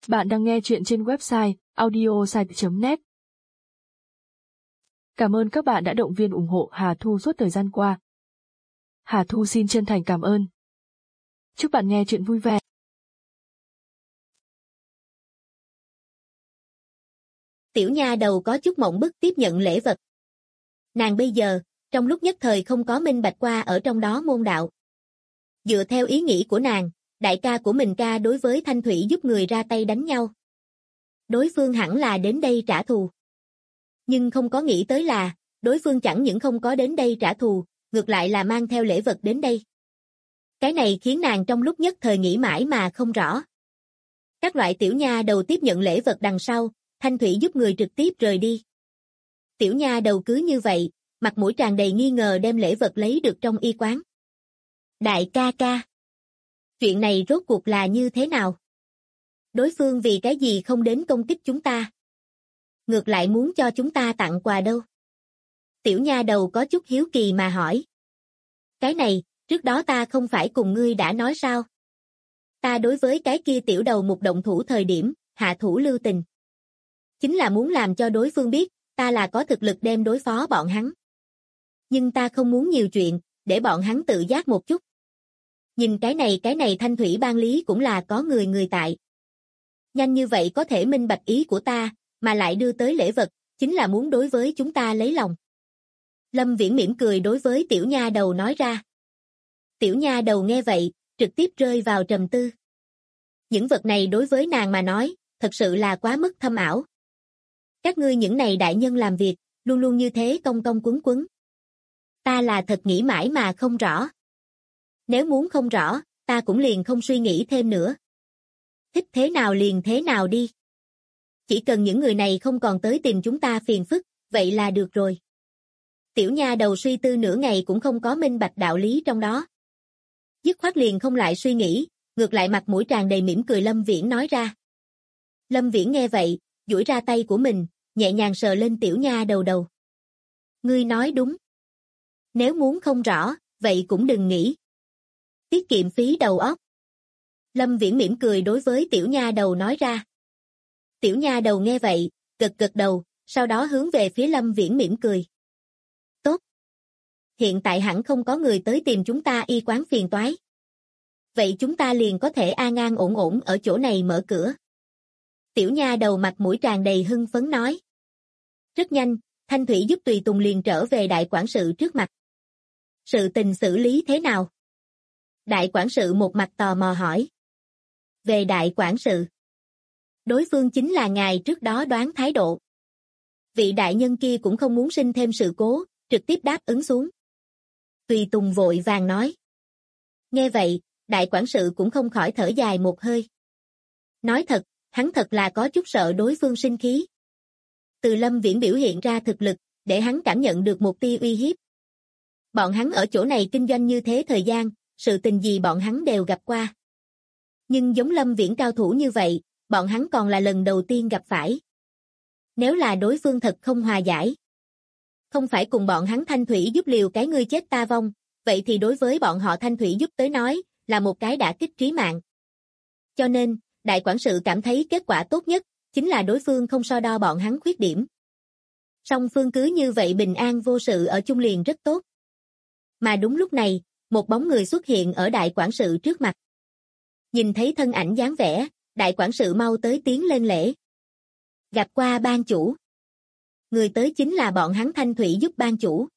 Bạn đang nghe chuyện trên website audiosite.net. Cảm ơn các bạn đã động viên ủng hộ Hà Thu suốt thời gian qua. Hà Thu xin chân thành cảm ơn. Chúc bạn nghe chuyện vui vẻ. Tiểu nha đầu có chút mộng bức tiếp nhận lễ vật. Nàng bây giờ, trong lúc nhất thời không có minh bạch qua ở trong đó môn đạo. Dựa theo ý nghĩ của nàng, đại ca của mình ca đối với Thanh Thủy giúp người ra tay đánh nhau. Đối phương hẳn là đến đây trả thù. Nhưng không có nghĩ tới là, đối phương chẳng những không có đến đây trả thù, ngược lại là mang theo lễ vật đến đây. Cái này khiến nàng trong lúc nhất thời nghĩ mãi mà không rõ. Các loại tiểu nha đầu tiếp nhận lễ vật đằng sau, Thanh Thủy giúp người trực tiếp rời đi. Tiểu nha đầu cứ như vậy, mặt mũi tràn đầy nghi ngờ đem lễ vật lấy được trong y quán. Đại ca ca. Chuyện này rốt cuộc là như thế nào? Đối phương vì cái gì không đến công kích chúng ta? Ngược lại muốn cho chúng ta tặng quà đâu? Tiểu nha đầu có chút hiếu kỳ mà hỏi. Cái này, trước đó ta không phải cùng ngươi đã nói sao? Ta đối với cái kia tiểu đầu mục động thủ thời điểm, hạ thủ lưu tình. Chính là muốn làm cho đối phương biết, ta là có thực lực đem đối phó bọn hắn. Nhưng ta không muốn nhiều chuyện, để bọn hắn tự giác một chút. Nhìn cái này Thanh Thủy ban lý cũng là có người tại. Nhanh như vậy có thể minh bạch ý của ta, mà lại đưa tới lễ vật, chính là muốn đối với chúng ta lấy lòng. Lâm Viễn mỉm cười đối với tiểu nha đầu nói ra. Tiểu nha đầu nghe vậy, trực tiếp rơi vào trầm tư. Những vật này đối với nàng mà nói, thật sự là quá mức thâm ảo. Các ngươi những này đại nhân làm việc, luôn luôn như thế cong cong quấn quấn. Ta là thật nghĩ mãi mà không rõ. Nếu muốn không rõ, ta cũng liền không suy nghĩ thêm nữa. Thích thế nào liền thế nào đi. Chỉ cần những người này không còn tới tìm chúng ta phiền phức, vậy là được rồi. Tiểu nha đầu suy tư nửa ngày cũng không có minh bạch đạo lý trong đó. Dứt khoát liền không lại suy nghĩ, ngược lại mặt mũi tràn đầy mỉm cười Lâm Viễn nói ra. Lâm Viễn nghe vậy, duỗi ra tay của mình, nhẹ nhàng sờ lên tiểu nha đầu đầu. Ngươi nói đúng. Nếu muốn không rõ, vậy cũng đừng nghĩ. Tiết kiệm phí đầu óc. Lâm Viễn mỉm cười đối với tiểu nha đầu nói ra. Tiểu nha đầu nghe vậy, gật đầu, sau đó hướng về phía Lâm Viễn mỉm cười. Tốt. Hiện tại hẳn không có người tới tìm chúng ta y quán phiền toái. Vậy chúng ta liền có thể an an ổn ổn ở chỗ này mở cửa. Tiểu nha đầu mặt mũi tràn đầy hưng phấn nói. Rất nhanh, Thanh Thủy giúp tùy tùng liền trở về đại quản sự trước mặt. Sự tình xử lý thế nào? Đại quản sự một mặt tò mò hỏi. Về đại quản sự. Đối phương chính là ngài trước đó đoán thái độ. Vị đại nhân kia cũng không muốn sinh thêm sự cố, trực tiếp đáp ứng xuống. Tùy tùng vội vàng nói. Nghe vậy, đại quản sự cũng không khỏi thở dài một hơi. Nói thật, hắn thật là có chút sợ đối phương sinh khí. Từ Lâm Viễn biểu hiện ra thực lực, để hắn cảm nhận được một tia uy hiếp. Bọn hắn ở chỗ này kinh doanh như thế thời gian, sự tình gì bọn hắn đều gặp qua. Nhưng giống Lâm Viễn cao thủ như vậy, bọn hắn còn là lần đầu tiên gặp phải. Nếu là đối phương thật không hòa giải, không phải cùng bọn hắn Thanh Thủy giúp liều cái ngươi chết ta vong, vậy thì đối với bọn họ Thanh Thủy giúp tới nói, là một cái đả kích trí mạng. Cho nên, đại quản sự cảm thấy kết quả tốt nhất, chính là đối phương không so đo bọn hắn khuyết điểm. Song phương cứ như vậy bình an vô sự ở chung liền rất tốt. Mà đúng lúc này, một bóng người xuất hiện ở đại quản sự trước mặt. Nhìn thấy thân ảnh dáng vẻ, đại quản sự mau tới tiến lên lễ. Gặp qua ban chủ. Người tới chính là bọn hắn Thanh Thủy giúp ban chủ.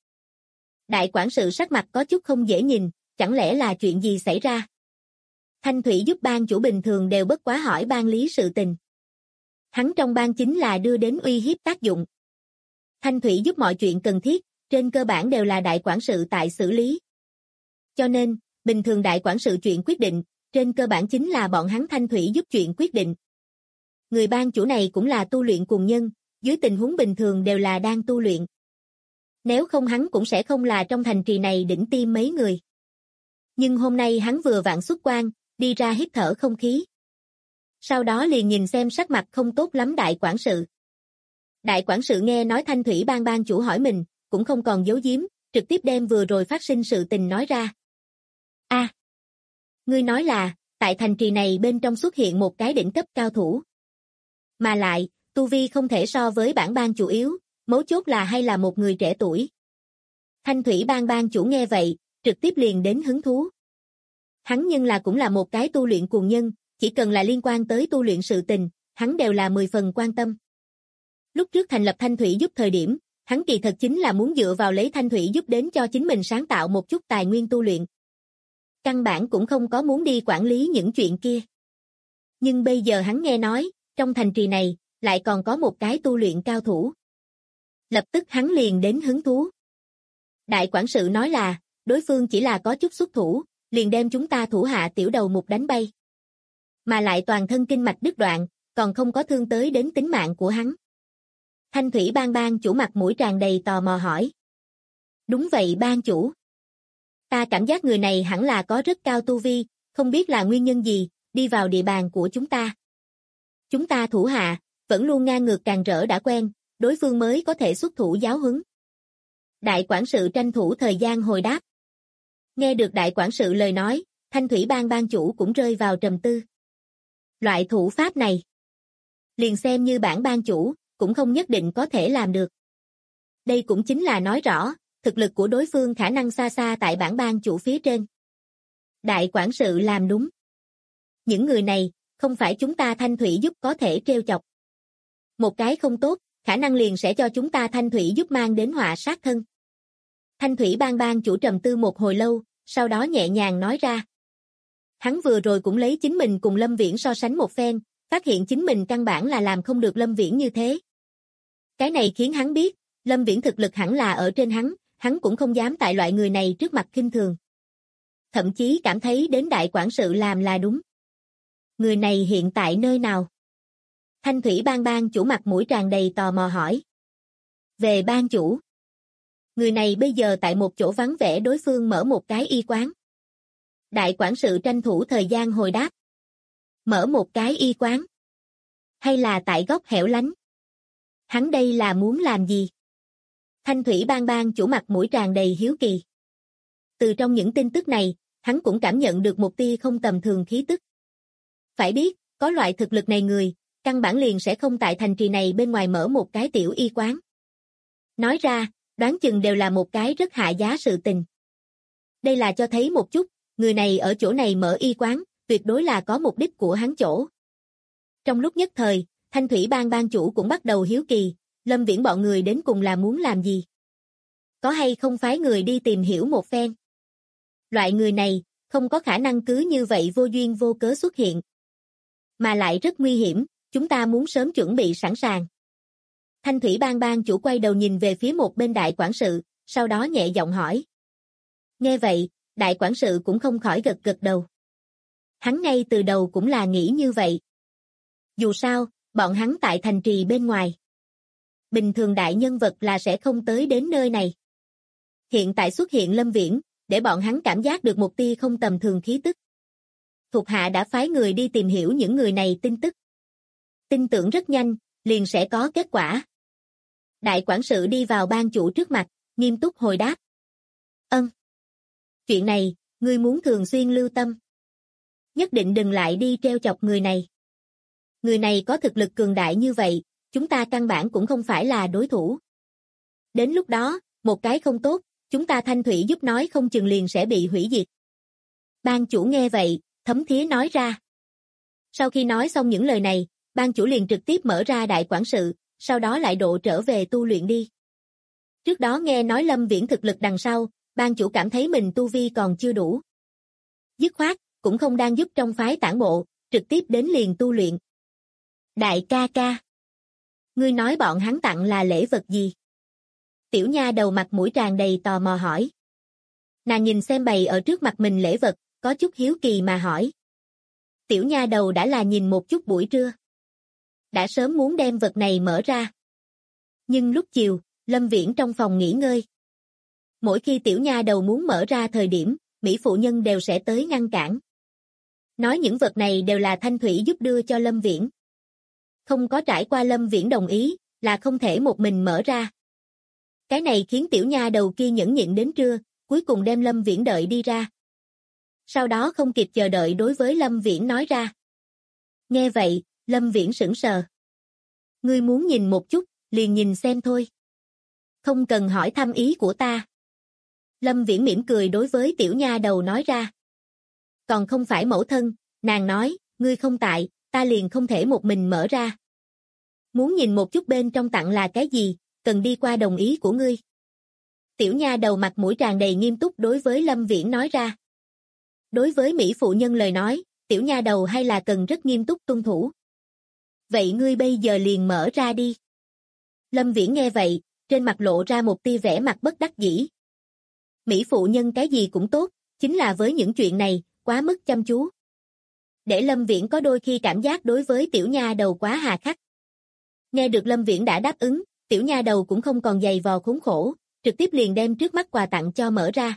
Đại quản sự sắc mặt có chút không dễ nhìn, chẳng lẽ là chuyện gì xảy ra? Thanh Thủy giúp ban chủ bình thường đều bất quá hỏi ban lý sự tình. Hắn trong ban chính là đưa đến uy hiếp tác dụng. Thanh Thủy giúp mọi chuyện cần thiết, trên cơ bản đều là đại quản sự tại xử lý. Cho nên, bình thường đại quản sự chuyện quyết định, trên cơ bản chính là bọn hắn Thanh Thủy giúp chuyện quyết định. Người ban chủ này cũng là tu luyện cùng nhân, dưới tình huống bình thường đều là đang tu luyện. Nếu không hắn cũng sẽ không là trong thành trì này đỉnh tiêm mấy người. Nhưng hôm nay hắn vừa vặn xuất quan, đi ra hít thở không khí. Sau đó liền nhìn xem sắc mặt không tốt lắm đại quản sự. Đại quản sự nghe nói Thanh Thủy ban chủ hỏi mình, cũng không còn giấu giếm, trực tiếp đem vừa rồi phát sinh sự tình nói ra. Ngươi nói là, tại thành trì này bên trong xuất hiện một cái đỉnh cấp cao thủ. Mà lại, tu vi không thể so với bản ban chủ yếu, mấu chốt là hay là một người trẻ tuổi. Thanh thủy ban chủ nghe vậy, trực tiếp liền đến hứng thú. Hắn nhưng là cũng là một cái tu luyện cuồng nhân, chỉ cần là liên quan tới tu luyện sự tình, hắn đều là 10 phần quan tâm. Lúc trước thành lập Thanh thủy giúp thời điểm, hắn kỳ thật chính là muốn dựa vào lấy Thanh thủy giúp đến cho chính mình sáng tạo một chút tài nguyên tu luyện. Căn bản cũng không có muốn đi quản lý những chuyện kia. Nhưng bây giờ hắn nghe nói, trong thành trì này, lại còn có một cái tu luyện cao thủ. Lập tức hắn liền đến hứng thú. Đại quản sự nói là, đối phương chỉ là có chút xuất thủ, liền đem chúng ta thủ hạ tiểu đầu mục đánh bay. Mà lại toàn thân kinh mạch đứt đoạn, còn không có thương tới đến tính mạng của hắn. Thanh thủy ban chủ mặt mũi tràn đầy tò mò hỏi. Đúng vậy ban chủ. Ta cảm giác người này hẳn là có rất cao tu vi, không biết là nguyên nhân gì, đi vào địa bàn của chúng ta. Chúng ta thủ hạ, vẫn luôn ngang ngược càng rỡ đã quen, đối phương mới có thể xuất thủ giáo huấn. Đại quản sự tranh thủ thời gian hồi đáp. Nghe được đại quản sự lời nói, Thanh thủy ban chủ cũng rơi vào trầm tư. Loại thủ pháp này, liền xem như bản ban chủ, cũng không nhất định có thể làm được. Đây cũng chính là nói rõ, thực lực của đối phương khả năng xa xa tại bản ban chủ phía trên. Đại quản sự làm đúng. Những người này, không phải chúng ta Thanh thủy giúp có thể trêu chọc. Một cái không tốt, khả năng liền sẽ cho chúng ta Thanh thủy giúp mang đến họa sát thân. Thanh thủy ban chủ trầm tư một hồi lâu, sau đó nhẹ nhàng nói ra. Hắn vừa rồi cũng lấy chính mình cùng Lâm Viễn so sánh một phen, phát hiện chính mình căn bản là làm không được Lâm Viễn như thế. Cái này khiến hắn biết, Lâm Viễn thực lực hẳn là ở trên hắn cũng không dám tại loại người này trước mặt khinh thường. Thậm chí cảm thấy đến đại quản sự làm là đúng. Người này hiện tại nơi nào? Thanh thủy ban chủ mặt mũi tràn đầy tò mò hỏi. Về ban chủ. Người này bây giờ tại một chỗ vắng vẻ đối phương mở một cái y quán. Đại quản sự tranh thủ thời gian hồi đáp. Mở một cái y quán. Hay là tại góc hẻo lánh? Hắn đây là muốn làm gì? Thanh thủy ban chủ mặt mũi tràn đầy hiếu kỳ. Từ trong những tin tức này, hắn cũng cảm nhận được một tia không tầm thường khí tức. Phải biết, có loại thực lực này người, căn bản liền sẽ không tại thành trì này bên ngoài mở một cái tiểu y quán. Nói ra, đoán chừng đều là một cái rất hạ giá sự tình. Đây là cho thấy một chút, người này ở chỗ này mở y quán, tuyệt đối là có mục đích của hắn chỗ. Trong lúc nhất thời, Thanh thủy ban chủ cũng bắt đầu hiếu kỳ, Lâm Viễn bọn người đến cùng là muốn làm gì? Có hay không phái người đi tìm hiểu một phen? Loại người này, không có khả năng cứ như vậy vô duyên vô cớ xuất hiện. Mà lại rất nguy hiểm, chúng ta muốn sớm chuẩn bị sẵn sàng. Thanh thủy ban chủ quay đầu nhìn về phía một bên đại quản sự, sau đó nhẹ giọng hỏi. Nghe vậy, đại quản sự cũng không khỏi gật gật đầu. Hắn ngay từ đầu cũng là nghĩ như vậy. Dù sao, bọn hắn tại thành trì bên ngoài. Bình thường đại nhân vật là sẽ không tới đến nơi này. Hiện tại xuất hiện Lâm Viễn, để bọn hắn cảm giác được một tia không tầm thường khí tức. Thuộc hạ đã phái người đi tìm hiểu những người này tin tức. Tin tưởng rất nhanh, liền sẽ có kết quả. Đại quản sự đi vào ban chủ trước mặt, nghiêm túc hồi đáp. Chuyện này, ngươi muốn thường xuyên lưu tâm. Nhất định đừng lại đi treo chọc người này. Người này có thực lực cường đại như vậy, chúng ta căn bản cũng không phải là đối thủ. Đến lúc đó, một cái không tốt, chúng ta Thanh thủy giúp nói không chừng liền sẽ bị hủy diệt. Ban chủ nghe vậy, thấm thía nói ra. Sau khi nói xong những lời này, ban chủ liền trực tiếp mở ra đại quản sự, sau đó lại độ trở về tu luyện đi. Trước đó nghe nói Lâm Viễn thực lực đằng sau, ban chủ cảm thấy mình tu vi còn chưa đủ. Dứt khoát, cũng không đang giúp trong phái tản bộ, trực tiếp đến liền tu luyện. Đại ca ca. Ngươi nói bọn hắn tặng là lễ vật gì? Tiểu nha đầu mặt mũi tràn đầy tò mò hỏi. Nàng nhìn xem bày ở trước mặt mình lễ vật, có chút hiếu kỳ mà hỏi. Tiểu nha đầu đã là nhìn một chút buổi trưa. Đã sớm muốn đem vật này mở ra. Nhưng lúc chiều, Lâm Viễn trong phòng nghỉ ngơi. Mỗi khi tiểu nha đầu muốn mở ra thời điểm, Mỹ phụ nhân đều sẽ tới ngăn cản. Nói những vật này đều là Thanh thủy giúp đưa cho Lâm Viễn. Không có trải qua Lâm Viễn đồng ý, là không thể một mình mở ra. Cái này khiến tiểu nha đầu kia nhẫn nhịn đến trưa, cuối cùng đem Lâm Viễn đợi đi ra. Sau đó không kịp chờ đợi đối với Lâm Viễn nói ra. Nghe vậy, Lâm Viễn sững sờ. Ngươi muốn nhìn một chút, liền nhìn xem thôi. Không cần hỏi thăm ý của ta. Lâm Viễn mỉm cười đối với tiểu nha đầu nói ra. Còn không phải mẫu thân, nàng nói, ngươi không tại, ta liền không thể một mình mở ra. Muốn nhìn một chút bên trong tặng là cái gì, cần đi qua đồng ý của ngươi. Tiểu nha đầu mặt mũi tràn đầy nghiêm túc đối với Lâm Viễn nói ra. Đối với Mỹ phụ nhân lời nói, tiểu nha đầu hay là cần rất nghiêm túc tuân thủ. Vậy ngươi bây giờ liền mở ra đi. Lâm Viễn nghe vậy, trên mặt lộ ra một tia vẻ mặt bất đắc dĩ. Mỹ phụ nhân cái gì cũng tốt, chính là với những chuyện này, quá mức chăm chú. Để Lâm Viễn có đôi khi cảm giác đối với tiểu nha đầu quá hà khắc. Nghe được Lâm Viễn đã đáp ứng, tiểu nha đầu cũng không còn giày vò khốn khổ, trực tiếp liền đem trước mắt quà tặng cho mở ra.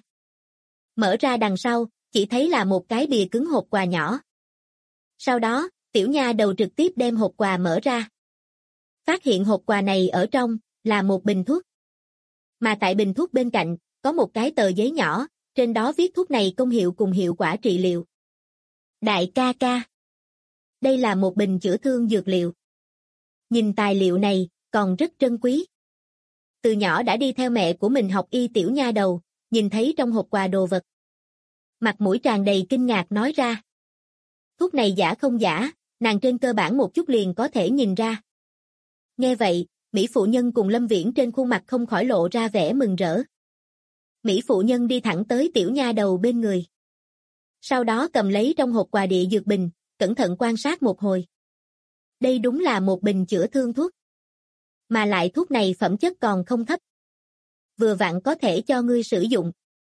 Mở ra đằng sau, chỉ thấy là một cái bìa cứng hộp quà nhỏ. Sau đó, tiểu nha đầu trực tiếp đem hộp quà mở ra. Phát hiện hộp quà này ở trong, là một bình thuốc. Mà tại bình thuốc bên cạnh, có một cái tờ giấy nhỏ, trên đó viết thuốc này công hiệu cùng hiệu quả trị liệu. Đại ca ca. Đây là một bình chữa thương dược liệu. Nhìn tài liệu này, còn rất trân quý. Từ nhỏ đã đi theo mẹ của mình học y tiểu nha đầu, nhìn thấy trong hộp quà đồ vật. Mặt mũi tràn đầy kinh ngạc nói ra. Thuốc này giả không giả, nàng trên cơ bản một chút liền có thể nhìn ra. Nghe vậy, Mỹ phụ nhân cùng Lâm Viễn trên khuôn mặt không khỏi lộ ra vẻ mừng rỡ. Mỹ phụ nhân đi thẳng tới tiểu nha đầu bên người. Sau đó cầm lấy trong hộp quà địa dược bình, cẩn thận quan sát một hồi. Đây đúng là một bình chữa thương thuốc. Mà lại thuốc này phẩm chất còn không thấp. Vừa vặn có thể cho ngươi sử dụng.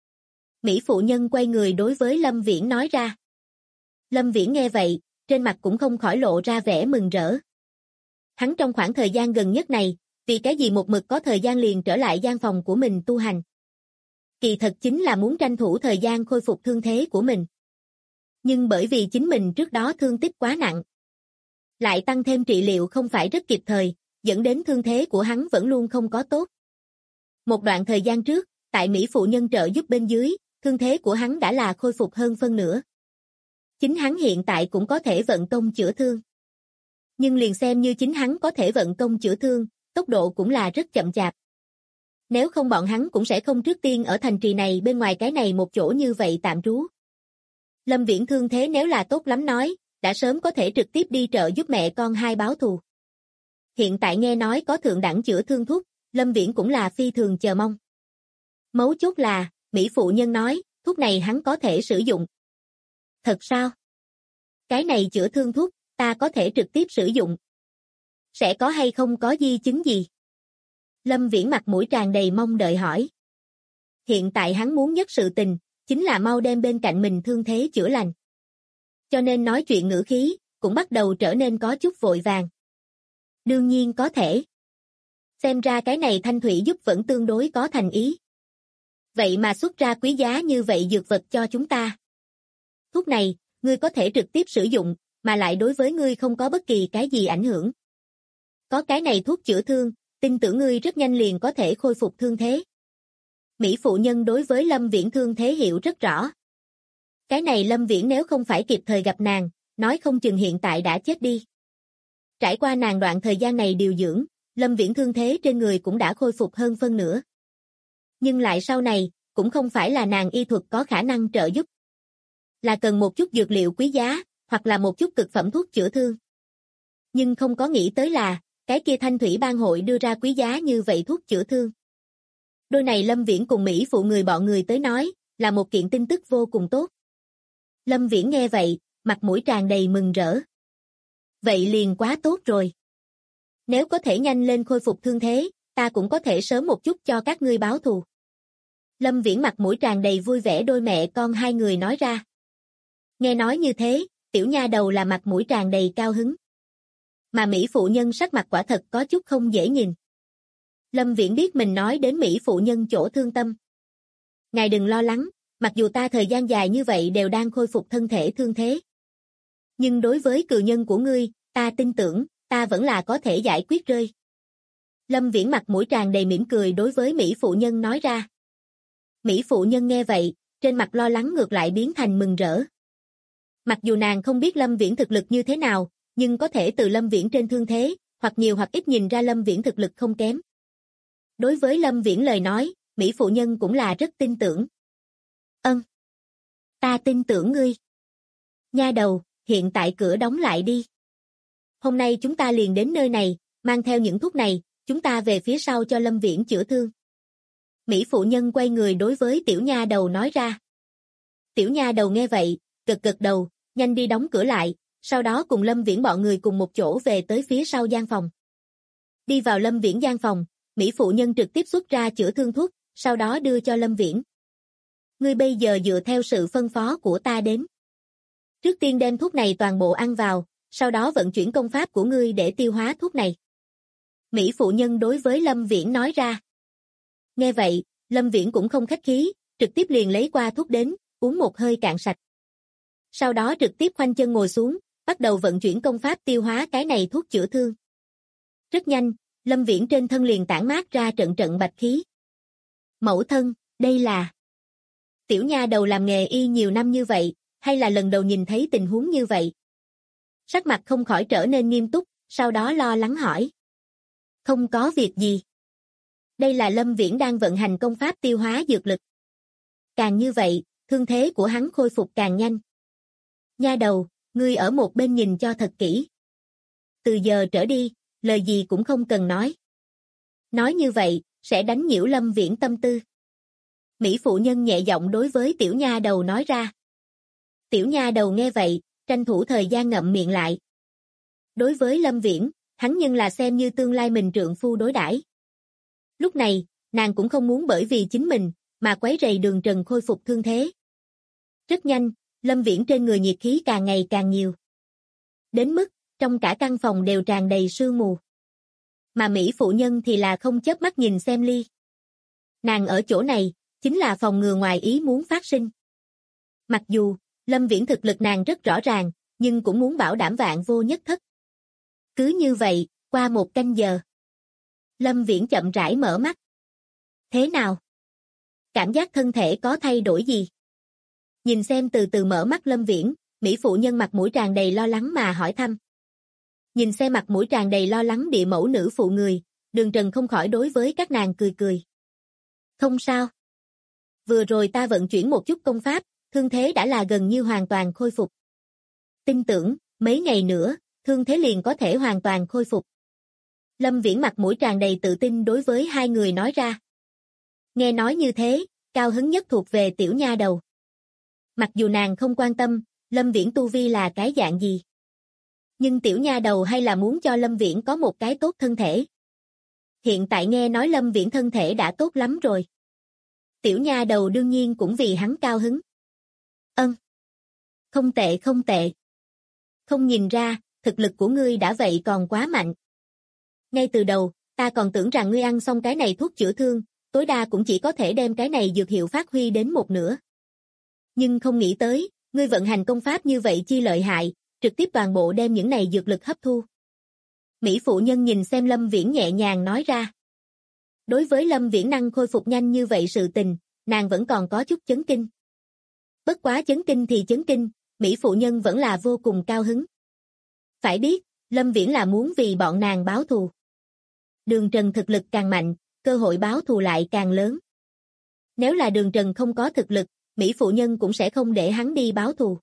Mỹ phụ nhân quay người đối với Lâm Viễn nói ra. Lâm Viễn nghe vậy, trên mặt cũng không khỏi lộ ra vẻ mừng rỡ. Hắn trong khoảng thời gian gần nhất này, vì cái gì một mực có thời gian liền trở lại gian phòng của mình tu hành. Kỳ thật chính là muốn tranh thủ thời gian khôi phục thương thế của mình. Nhưng bởi vì chính mình trước đó thương tích quá nặng, lại tăng thêm trị liệu không phải rất kịp thời, dẫn đến thương thế của hắn vẫn luôn không có tốt. Một đoạn thời gian trước, tại Mỹ phụ nhân trợ giúp bên dưới, thương thế của hắn đã là khôi phục hơn phân nửa. Chính hắn hiện tại cũng có thể vận công chữa thương. Nhưng liền xem như chính hắn có thể vận công chữa thương, tốc độ cũng là rất chậm chạp. Nếu không bọn hắn cũng sẽ không trước tiên ở thành trì này bên ngoài cái này một chỗ như vậy tạm trú. Lâm Viễn thương thế nếu là tốt lắm nói, đã sớm có thể trực tiếp đi trợ giúp mẹ con hai báo thù. Hiện tại nghe nói có thượng đẳng chữa thương thuốc, Lâm Viễn cũng là phi thường chờ mong. Mấu chốt là, Mỹ phụ nhân nói, thuốc này hắn có thể sử dụng. Thật sao? Cái này chữa thương thuốc, ta có thể trực tiếp sử dụng. Sẽ có hay không có di chứng gì? Lâm Viễn mặt mũi tràn đầy mong đợi hỏi. Hiện tại hắn muốn nhất sự tình, chính là mau đem bên cạnh mình thương thế chữa lành. Cho nên nói chuyện ngữ khí, cũng bắt đầu trở nên có chút vội vàng. Đương nhiên có thể. Xem ra cái này Thanh Thủy giúp vẫn tương đối có thành ý. Vậy mà xuất ra quý giá như vậy dược vật cho chúng ta. Thuốc này, ngươi có thể trực tiếp sử dụng, mà lại đối với ngươi không có bất kỳ cái gì ảnh hưởng. Có cái này thuốc chữa thương, tin tưởng ngươi rất nhanh liền có thể khôi phục thương thế. Mỹ phụ nhân đối với Lâm Viễn thương thế hiểu rất rõ. Cái này Lâm Viễn nếu không phải kịp thời gặp nàng, nói không chừng hiện tại đã chết đi. Trải qua nàng đoạn thời gian này điều dưỡng, Lâm Viễn thương thế trên người cũng đã khôi phục hơn phân nửa. Nhưng lại sau này, cũng không phải là nàng y thuật có khả năng trợ giúp. Là cần một chút dược liệu quý giá, hoặc là một chút cực phẩm thuốc chữa thương. Nhưng không có nghĩ tới là, cái kia Thanh Thủy Bang hội đưa ra quý giá như vậy thuốc chữa thương. Đôi này Lâm Viễn cùng Mỹ phụ người bọn người tới nói, là một kiện tin tức vô cùng tốt. Lâm Viễn nghe vậy, mặt mũi tràn đầy mừng rỡ. Vậy liền quá tốt rồi. Nếu có thể nhanh lên khôi phục thương thế, ta cũng có thể sớm một chút cho các ngươi báo thù. Lâm Viễn mặt mũi tràn đầy vui vẻ đôi mẹ con hai người nói ra. Nghe nói như thế, tiểu nha đầu là mặt mũi tràn đầy cao hứng. Mà Mỹ phụ nhân sắc mặt quả thật có chút không dễ nhìn. Lâm Viễn biết mình nói đến Mỹ phụ nhân chỗ thương tâm. Ngài đừng lo lắng, mặc dù ta thời gian dài như vậy đều đang khôi phục thân thể thương thế. Nhưng đối với cừu nhân của ngươi, ta tin tưởng, ta vẫn là có thể giải quyết rơi. Lâm Viễn mặt mũi tràn đầy mỉm cười đối với Mỹ phụ nhân nói ra. Mỹ phụ nhân nghe vậy, trên mặt lo lắng ngược lại biến thành mừng rỡ. Mặc dù nàng không biết Lâm Viễn thực lực như thế nào, nhưng có thể từ Lâm Viễn trên thương thế, hoặc nhiều hoặc ít nhìn ra Lâm Viễn thực lực không kém. Đối với Lâm Viễn lời nói, Mỹ phụ nhân cũng là rất tin tưởng. Ta tin tưởng ngươi. Nha đầu, hiện tại cửa đóng lại đi. Hôm nay chúng ta liền đến nơi này, mang theo những thuốc này, chúng ta về phía sau cho Lâm Viễn chữa thương. Mỹ phụ nhân quay người đối với tiểu nha đầu nói ra. Tiểu nha đầu nghe vậy, gật gật đầu, nhanh đi đóng cửa lại, sau đó cùng Lâm Viễn bọn người cùng một chỗ về tới phía sau gian phòng. Đi vào Lâm Viễn gian phòng, Mỹ phụ nhân trực tiếp xuất ra chữa thương thuốc, sau đó đưa cho Lâm Viễn. Ngươi bây giờ dựa theo sự phân phó của ta đến. Trước tiên đem thuốc này toàn bộ ăn vào, sau đó vận chuyển công pháp của ngươi để tiêu hóa thuốc này. Mỹ phụ nhân đối với Lâm Viễn nói ra. Nghe vậy, Lâm Viễn cũng không khách khí, trực tiếp liền lấy qua thuốc đến, uống một hơi cạn sạch. Sau đó trực tiếp khoanh chân ngồi xuống, bắt đầu vận chuyển công pháp tiêu hóa cái này thuốc chữa thương. Rất nhanh, Lâm Viễn trên thân liền tản mát ra trận trận bạch khí. Mẫu thân, đây là... Tiểu nha đầu làm nghề y nhiều năm như vậy, hay là lần đầu nhìn thấy tình huống như vậy? Sắc mặt không khỏi trở nên nghiêm túc, sau đó lo lắng hỏi. Không có việc gì. Đây là Lâm Viễn đang vận hành công pháp tiêu hóa dược lực. Càng như vậy, thương thế của hắn khôi phục càng nhanh. Nha đầu, ngươi ở một bên nhìn cho thật kỹ. Từ giờ trở đi, lời gì cũng không cần nói. Nói như vậy, sẽ đánh nhiễu Lâm Viễn tâm tư. Mỹ phụ nhân nhẹ giọng đối với tiểu nha đầu nói ra. Tiểu nha đầu nghe vậy, tranh thủ thời gian ngậm miệng lại. Đối với Lâm Viễn, hắn nhưng là xem như tương lai mình trượng phu đối đãi. Lúc này, nàng cũng không muốn bởi vì chính mình, mà quấy rầy Đường Trần khôi phục thương thế. Rất nhanh, Lâm Viễn trên người nhiệt khí càng ngày càng nhiều. Đến mức, trong cả căn phòng đều tràn đầy sương mù. Mà Mỹ phụ nhân thì là không chớp mắt nhìn xem Ly. Nàng ở chỗ này, chính là phòng ngừa ngoài ý muốn phát sinh. Mặc dù, Lâm Viễn thực lực nàng rất rõ ràng, nhưng cũng muốn bảo đảm vạn vô nhất thất. Cứ như vậy, qua một canh giờ. Lâm Viễn chậm rãi mở mắt. Thế nào? Cảm giác thân thể có thay đổi gì? Nhìn xem từ từ mở mắt Lâm Viễn, Mỹ phụ nhân mặt mũi tràn đầy lo lắng mà hỏi thăm. Nhìn xem mặt mũi tràn đầy lo lắng địa mẫu nữ phụ người, Đường Trần không khỏi đối với các nàng cười cười. Không sao. Vừa rồi ta vận chuyển một chút công pháp, thương thế đã là gần như hoàn toàn khôi phục. Tin tưởng, mấy ngày nữa, thương thế liền có thể hoàn toàn khôi phục. Lâm Viễn mặt mũi tràn đầy tự tin đối với hai người nói ra. Nghe nói như thế, cao hứng nhất thuộc về tiểu nha đầu. Mặc dù nàng không quan tâm, Lâm Viễn tu vi là cái dạng gì. Nhưng tiểu nha đầu hay là muốn cho Lâm Viễn có một cái tốt thân thể. Hiện tại nghe nói Lâm Viễn thân thể đã tốt lắm rồi. Tiểu nha đầu đương nhiên cũng vì hắn cao hứng. Không tệ không tệ. Không nhìn ra, thực lực của ngươi đã vậy còn quá mạnh. Ngay từ đầu, ta còn tưởng rằng ngươi ăn xong cái này thuốc chữa thương, tối đa cũng chỉ có thể đem cái này dược hiệu phát huy đến một nửa. Nhưng không nghĩ tới, ngươi vận hành công pháp như vậy chi lợi hại, trực tiếp toàn bộ đem những này dược lực hấp thu. Mỹ phụ nhân nhìn xem Lâm Viễn nhẹ nhàng nói ra. Đối với Lâm Viễn năng khôi phục nhanh như vậy sự tình, nàng vẫn còn có chút chấn kinh. Bất quá chấn kinh thì chấn kinh, Mỹ phụ nhân vẫn là vô cùng cao hứng. Phải biết, Lâm Viễn là muốn vì bọn nàng báo thù. Đường Trần thực lực càng mạnh, cơ hội báo thù lại càng lớn. Nếu là Đường Trần không có thực lực, Mỹ phụ nhân cũng sẽ không để hắn đi báo thù.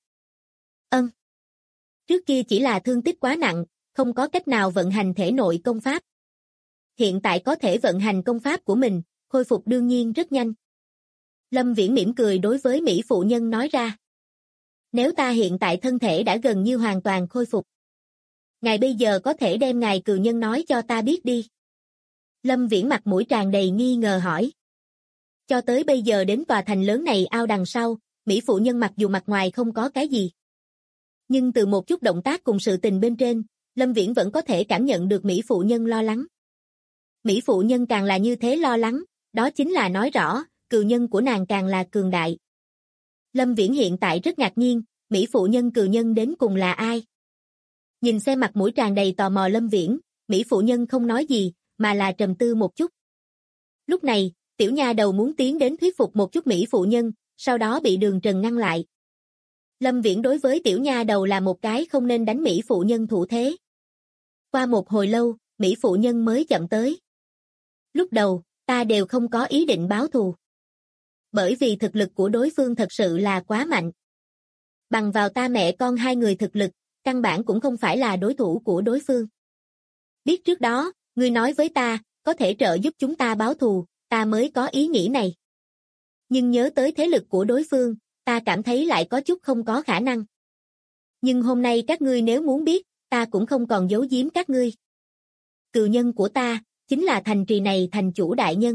Trước kia chỉ là thương tích quá nặng, không có cách nào vận hành thể nội công pháp. Hiện tại có thể vận hành công pháp của mình, khôi phục đương nhiên rất nhanh. Lâm Viễn mỉm cười đối với Mỹ phụ nhân nói ra. Nếu ta hiện tại thân thể đã gần như hoàn toàn khôi phục. Ngài bây giờ có thể đem ngài cừu nhân nói cho ta biết đi. Lâm Viễn mặt mũi tràn đầy nghi ngờ hỏi. Cho tới bây giờ đến tòa thành lớn này ao đằng sau, Mỹ phụ nhân mặc dù mặt ngoài không có cái gì. Nhưng từ một chút động tác cùng sự tình bên trên, Lâm Viễn vẫn có thể cảm nhận được Mỹ phụ nhân lo lắng. Mỹ phụ nhân càng là như thế lo lắng, đó chính là nói rõ, cừu nhân của nàng càng là cường đại. Lâm Viễn hiện tại rất ngạc nhiên, Mỹ phụ nhân cừu nhân đến cùng là ai? Nhìn xem mặt mũi tràn đầy tò mò Lâm Viễn, Mỹ phụ nhân không nói gì, mà là trầm tư một chút. Lúc này, tiểu nha đầu muốn tiến đến thuyết phục một chút Mỹ phụ nhân, sau đó bị Đường Trần ngăn lại. Lâm Viễn đối với tiểu nha đầu là một cái không nên đánh Mỹ phụ nhân thủ thế. Qua một hồi lâu, Mỹ phụ nhân mới chậm tới. Lúc đầu, ta đều không có ý định báo thù. Bởi vì thực lực của đối phương thật sự là quá mạnh. Bằng vào ta mẹ con hai người thực lực, căn bản cũng không phải là đối thủ của đối phương. Biết trước đó, ngươi nói với ta, có thể trợ giúp chúng ta báo thù, ta mới có ý nghĩ này. Nhưng nhớ tới thế lực của đối phương, ta cảm thấy lại có chút không có khả năng. Nhưng hôm nay các ngươi nếu muốn biết, ta cũng không còn giấu giếm các ngươi. Cừu nhân của ta, chính là thành trì này thành chủ đại nhân.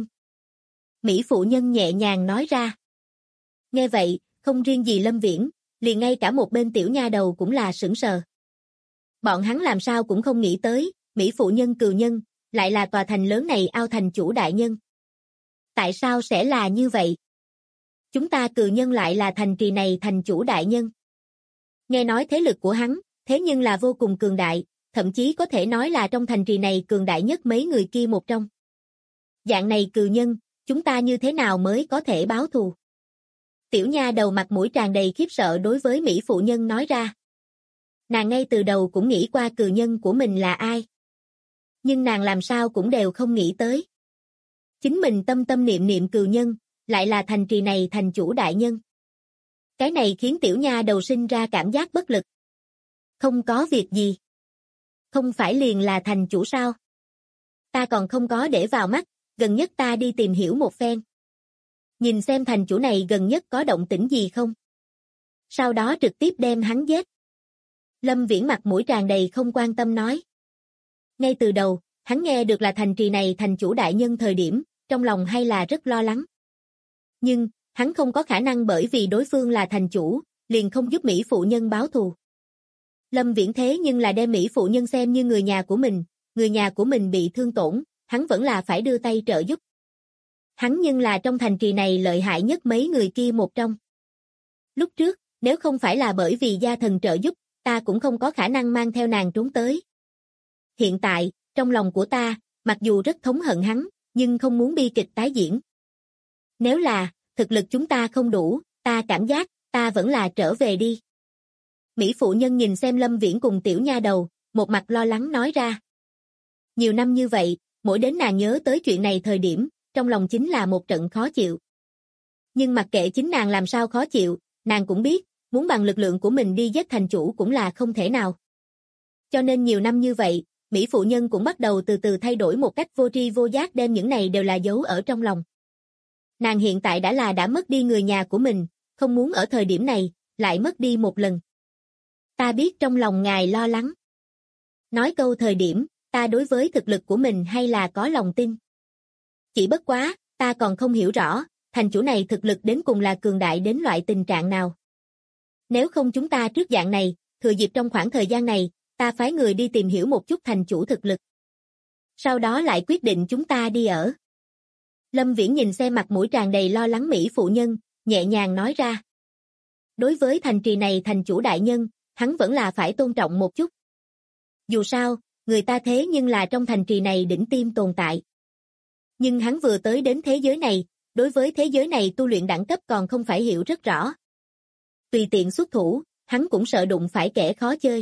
Mỹ phụ nhân nhẹ nhàng nói ra. Nghe vậy, không riêng gì Lâm Viễn, liền ngay cả một bên tiểu nha đầu cũng là sững sờ. Bọn hắn làm sao cũng không nghĩ tới, Mỹ phụ nhân cừu nhân, lại là tòa thành lớn này ao thành chủ đại nhân. Tại sao sẽ là như vậy? Chúng ta cừu nhân lại là thành trì này thành chủ đại nhân. Nghe nói thế lực của hắn, thế nhưng là vô cùng cường đại, thậm chí có thể nói là trong thành trì này cường đại nhất mấy người kia một trong. Dạng này cừu nhân, chúng ta như thế nào mới có thể báo thù? Tiểu nha đầu mặt mũi tràn đầy khiếp sợ đối với Mỹ phụ nhân nói ra. Nàng ngay từ đầu cũng nghĩ qua cừu nhân của mình là ai. Nhưng nàng làm sao cũng đều không nghĩ tới. Chính mình tâm tâm niệm niệm cừu nhân, lại là thành trì này thành chủ đại nhân. Cái này khiến tiểu nha đầu sinh ra cảm giác bất lực. Không có việc gì. Không phải liền là thành chủ sao? Ta còn không có để vào mắt, gần nhất ta đi tìm hiểu một phen. Nhìn xem thành chủ này gần nhất có động tĩnh gì không? Sau đó trực tiếp đem hắn giết. Lâm Viễn mặt mũi tràn đầy không quan tâm nói. Ngay từ đầu, hắn nghe được là thành trì này thành chủ đại nhân thời điểm, trong lòng hay là rất lo lắng. Nhưng, hắn không có khả năng bởi vì đối phương là thành chủ, liền không giúp Mỹ phụ nhân báo thù. Lâm Viễn thế nhưng là đem Mỹ phụ nhân xem như người nhà của mình bị thương tổn, hắn vẫn là phải đưa tay trợ giúp. Hắn nhưng là trong thành trì này lợi hại nhất mấy người kia một trong. Lúc trước, nếu không phải là bởi vì gia thần trợ giúp, ta cũng không có khả năng mang theo nàng trốn tới. Hiện tại, trong lòng của ta, mặc dù rất thống hận hắn, nhưng không muốn bi kịch tái diễn. Nếu là, thực lực chúng ta không đủ, ta cảm giác, ta vẫn là trở về đi. Mỹ phụ nhân nhìn xem Lâm Viễn cùng tiểu nha đầu, một mặt lo lắng nói ra. Nhiều năm như vậy, mỗi đến nàng nhớ tới chuyện này thời điểm, trong lòng chính là một trận khó chịu. Nhưng mặc kệ chính nàng làm sao khó chịu, nàng cũng biết, muốn bằng lực lượng của mình đi giết thành chủ cũng là không thể nào. Cho nên nhiều năm như vậy, Mỹ phụ nhân cũng bắt đầu từ từ thay đổi một cách vô tri vô giác đem những này đều là giấu ở trong lòng. Nàng hiện tại đã mất đi người nhà của mình, không muốn ở thời điểm này, lại mất đi một lần. Ta biết trong lòng ngài lo lắng. Nói câu thời điểm, ta đối với thực lực của mình hay là có lòng tin. Chỉ bất quá, ta còn không hiểu rõ, thành chủ này thực lực đến cùng là cường đại đến loại tình trạng nào. Nếu không chúng ta trước dạng này, thừa dịp trong khoảng thời gian này, ta phái người đi tìm hiểu một chút thành chủ thực lực. Sau đó lại quyết định chúng ta đi ở. Lâm Viễn nhìn xem mặt mũi tràn đầy lo lắng Mỹ phụ nhân, nhẹ nhàng nói ra. Đối với thành trì này thành chủ đại nhân, hắn vẫn là phải tôn trọng một chút. Dù sao, người ta thế nhưng là trong thành trì này đỉnh tiêm tồn tại. Nhưng hắn vừa tới đến thế giới này, đối với thế giới này tu luyện đẳng cấp còn không phải hiểu rất rõ. Tùy tiện xuất thủ, hắn cũng sợ đụng phải kẻ khó chơi.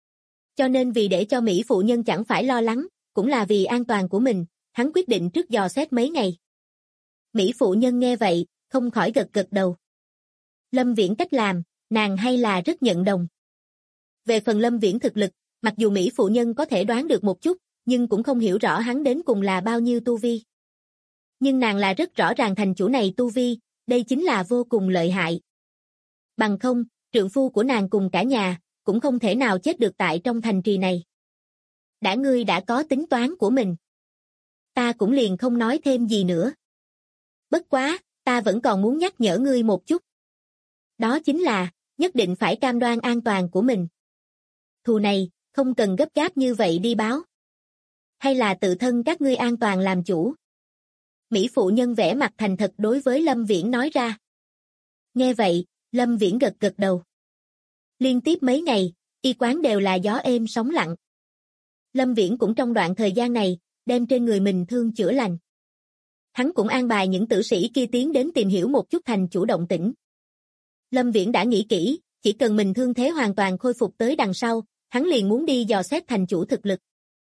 Cho nên vì để cho Mỹ phụ nhân chẳng phải lo lắng, cũng là vì an toàn của mình, hắn quyết định trước dò xét mấy ngày. Mỹ phụ nhân nghe vậy, không khỏi gật gật đầu. Lâm Viễn cách làm, nàng hay là rất nhận đồng. Về phần Lâm Viễn thực lực, mặc dù Mỹ phụ nhân có thể đoán được một chút, nhưng cũng không hiểu rõ hắn đến cùng là bao nhiêu tu vi. Nhưng nàng là rất rõ ràng thành chủ này tu vi, đây chính là vô cùng lợi hại. Bằng không, trượng phu của nàng cùng cả nhà, cũng không thể nào chết được tại trong thành trì này. Ngươi đã có tính toán của mình. Ta cũng liền không nói thêm gì nữa. Bất quá, ta vẫn còn muốn nhắc nhở ngươi một chút. Đó chính là, nhất định phải cam đoan an toàn của mình. Thù này, không cần gấp gáp như vậy đi báo. Hay là tự thân các ngươi an toàn làm chủ. Mỹ phụ nhân vẽ mặt thành thật đối với Lâm Viễn nói ra. Nghe vậy, Lâm Viễn gật gật đầu. Liên tiếp mấy ngày, y quán đều là gió êm sóng lặng. Lâm Viễn cũng trong đoạn thời gian này, đem trên người mình thương chữa lành. Hắn cũng an bài những tử sĩ kia tiến đến tìm hiểu một chút thành chủ động tĩnh. Lâm Viễn đã nghĩ kỹ, chỉ cần mình thương thế hoàn toàn khôi phục tới đằng sau, hắn liền muốn đi dò xét thành chủ thực lực.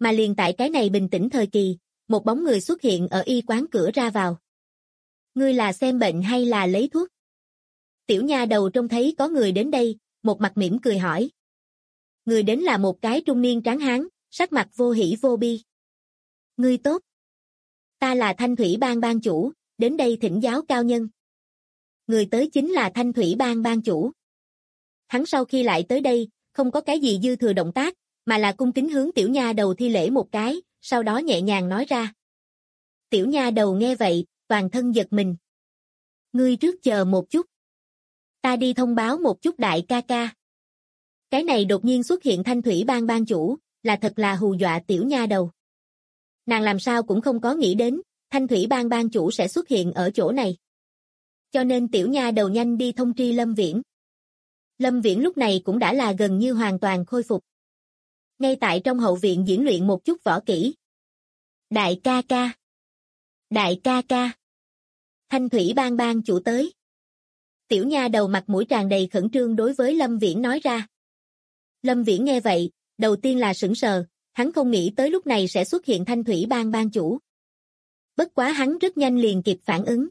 Mà liền tại cái này bình tĩnh thời kỳ, một bóng người xuất hiện ở y quán cửa ra vào. Ngươi là xem bệnh hay là lấy thuốc? Tiểu nha đầu trông thấy có người đến đây, một mặt mỉm cười hỏi. Người đến là một cái trung niên tráng hán, sắc mặt vô hỉ vô bi. Ngươi tốt. Ta là Thanh Thủy Bang bang chủ, đến đây thỉnh giáo cao nhân. Người tới chính là Thanh Thủy Bang bang chủ. Hắn sau khi lại tới đây, không có cái gì dư thừa động tác, mà là cung kính hướng tiểu nha đầu thi lễ một cái, sau đó nhẹ nhàng nói ra. Tiểu nha đầu nghe vậy, toàn thân giật mình. Ngươi trước chờ một chút. Ta đi thông báo một chút đại ca ca. Cái này đột nhiên xuất hiện Thanh Thủy Bang bang chủ, là thật là hù dọa tiểu nha đầu. Nàng làm sao cũng không có nghĩ đến, Thanh Thủy Bang bang chủ sẽ xuất hiện ở chỗ này. Cho nên tiểu nha đầu nhanh đi thông tri Lâm Viễn. Lâm Viễn lúc này cũng đã là gần như hoàn toàn khôi phục. Ngay tại trong hậu viện diễn luyện một chút võ kỹ. Đại ca ca. Đại ca ca. Thanh Thủy Bang bang chủ tới. Tiểu nha đầu mặt mũi tràn đầy khẩn trương đối với Lâm Viễn nói ra. Lâm Viễn nghe vậy, đầu tiên là sững sờ, hắn không nghĩ tới lúc này sẽ xuất hiện Thanh Thủy Bang bang chủ. Bất quá hắn rất nhanh liền kịp phản ứng.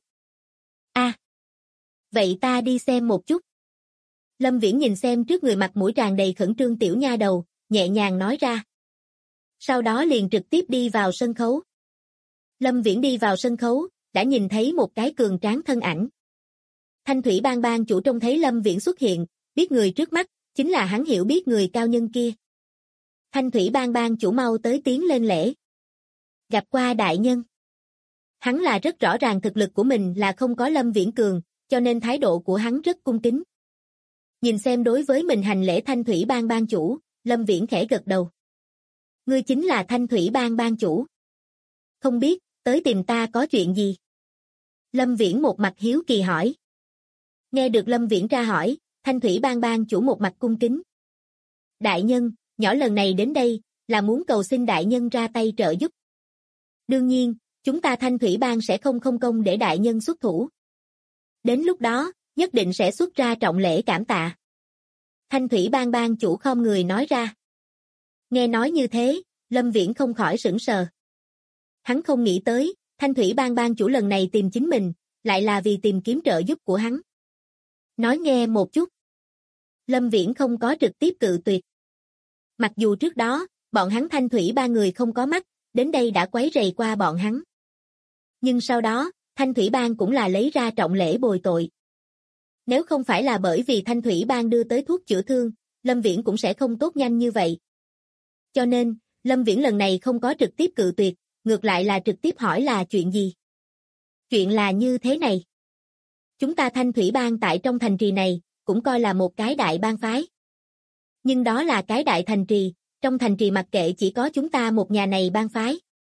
Vậy ta đi xem một chút. Lâm Viễn nhìn xem trước người mặt mũi tràn đầy khẩn trương tiểu nha đầu, nhẹ nhàng nói ra. Sau đó liền trực tiếp đi vào sân khấu. Lâm Viễn đi vào sân khấu, đã nhìn thấy một cái cường tráng thân ảnh. Thanh Thủy Bang bang chủ trông thấy Lâm Viễn xuất hiện, biết người trước mắt, chính là hắn hiểu biết người cao nhân kia. Thanh Thủy Bang bang chủ mau tới tiến lên lễ. Gặp qua đại nhân. Hắn là rất rõ ràng thực lực của mình là không có Lâm Viễn cường, cho nên thái độ của hắn rất cung kính. Nhìn xem đối với mình hành lễ Thanh Thủy Bang bang chủ, Lâm Viễn khẽ gật đầu. Ngươi chính là Thanh Thủy Bang bang chủ. Không biết, tới tìm ta có chuyện gì? Lâm Viễn một mặt hiếu kỳ hỏi. Nghe được Lâm Viễn ra hỏi, Thanh Thủy Bang bang chủ một mặt cung kính. Đại nhân, nhỏ lần này đến đây, là muốn cầu xin đại nhân ra tay trợ giúp. Đương nhiên, chúng ta Thanh Thủy Bang sẽ không công để đại nhân xuất thủ. Đến lúc đó, nhất định sẽ xuất ra trọng lễ cảm tạ. Thanh Thủy Bang bang chủ khom người nói ra. Nghe nói như thế, Lâm Viễn không khỏi sững sờ. Hắn không nghĩ tới, Thanh Thủy Bang bang chủ lần này tìm chính mình, lại là vì tìm kiếm trợ giúp của hắn. Nói nghe một chút. Lâm Viễn không có trực tiếp cự tuyệt. Mặc dù trước đó, bọn hắn Thanh Thủy ba người không có mắt, đến đây đã quấy rầy qua bọn hắn. Nhưng sau đó, Thanh Thủy Bang cũng là lấy ra trọng lễ bồi tội. Nếu không phải là bởi vì Thanh Thủy Bang đưa tới thuốc chữa thương, Lâm Viễn cũng sẽ không tốt nhanh như vậy. Cho nên, Lâm Viễn lần này không có trực tiếp cự tuyệt, ngược lại là trực tiếp hỏi là chuyện gì. Chuyện là như thế này. Chúng ta Thanh Thủy Bang tại trong thành trì này, cũng coi là một cái đại bang phái. Nhưng đó là cái đại thành trì, trong thành trì mặc kệ chỉ có chúng ta một nhà này bang phái.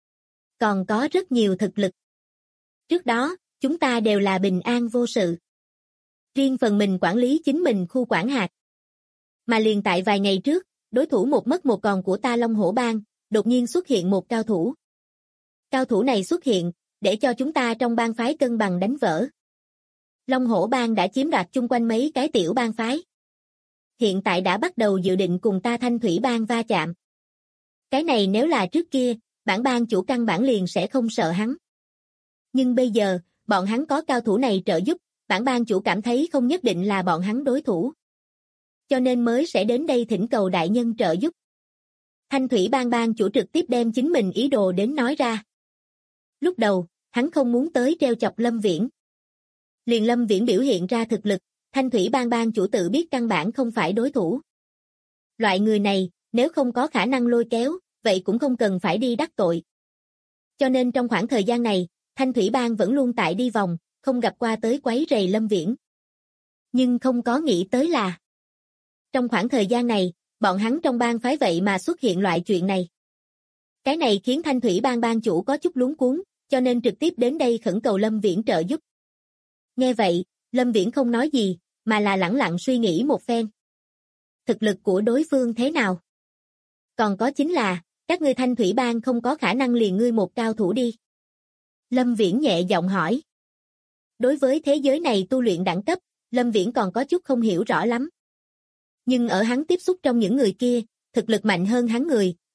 Còn có rất nhiều thực lực. Trước đó, chúng ta đều là bình an vô sự. Riêng phần mình quản lý chính mình khu quản hạt. Mà liền tại vài ngày trước, đối thủ một mất một còn của ta Long Hổ Bang, đột nhiên xuất hiện một cao thủ. Cao thủ này xuất hiện, để cho chúng ta trong bang phái cân bằng đánh vỡ. Long Hổ Bang đã chiếm đoạt chung quanh mấy cái tiểu bang phái. Hiện tại đã bắt đầu dự định cùng ta Thanh Thủy Bang va chạm. Cái này nếu là trước kia, bản bang chủ căn bản liền sẽ không sợ hắn. Nhưng bây giờ, bọn hắn có cao thủ này trợ giúp, bản bang chủ cảm thấy không nhất định là bọn hắn đối thủ. Cho nên mới sẽ đến đây thỉnh cầu đại nhân trợ giúp. Thanh Thủy Bang bang chủ trực tiếp đem chính mình ý đồ đến nói ra. Lúc đầu, hắn không muốn tới treo chọc Lâm Viễn. Liền Lâm Viễn biểu hiện ra thực lực, Thanh Thủy Bang bang chủ tự biết căn bản không phải đối thủ. Loại người này, nếu không có khả năng lôi kéo, vậy cũng không cần phải đi đắc tội. Cho nên trong khoảng thời gian này, Thanh Thủy Bang vẫn luôn tại đi vòng, không gặp qua tới quấy rầy Lâm Viễn. Nhưng không có nghĩ tới là trong khoảng thời gian này, bọn hắn trong bang phái vậy mà xuất hiện loại chuyện này. Cái này khiến Thanh Thủy Bang bang chủ có chút luống cuống, cho nên trực tiếp đến đây khẩn cầu Lâm Viễn trợ giúp. Nghe vậy, Lâm Viễn không nói gì, mà là lẳng lặng suy nghĩ một phen. Thực lực của đối phương thế nào? Còn có chính là, các ngươi Thanh Thủy Bang không có khả năng liền ngươi một cao thủ đi. Lâm Viễn nhẹ giọng hỏi. Đối với thế giới này tu luyện đẳng cấp, Lâm Viễn còn có chút không hiểu rõ lắm. Nhưng ở hắn tiếp xúc trong những người kia, thực lực mạnh hơn hắn người,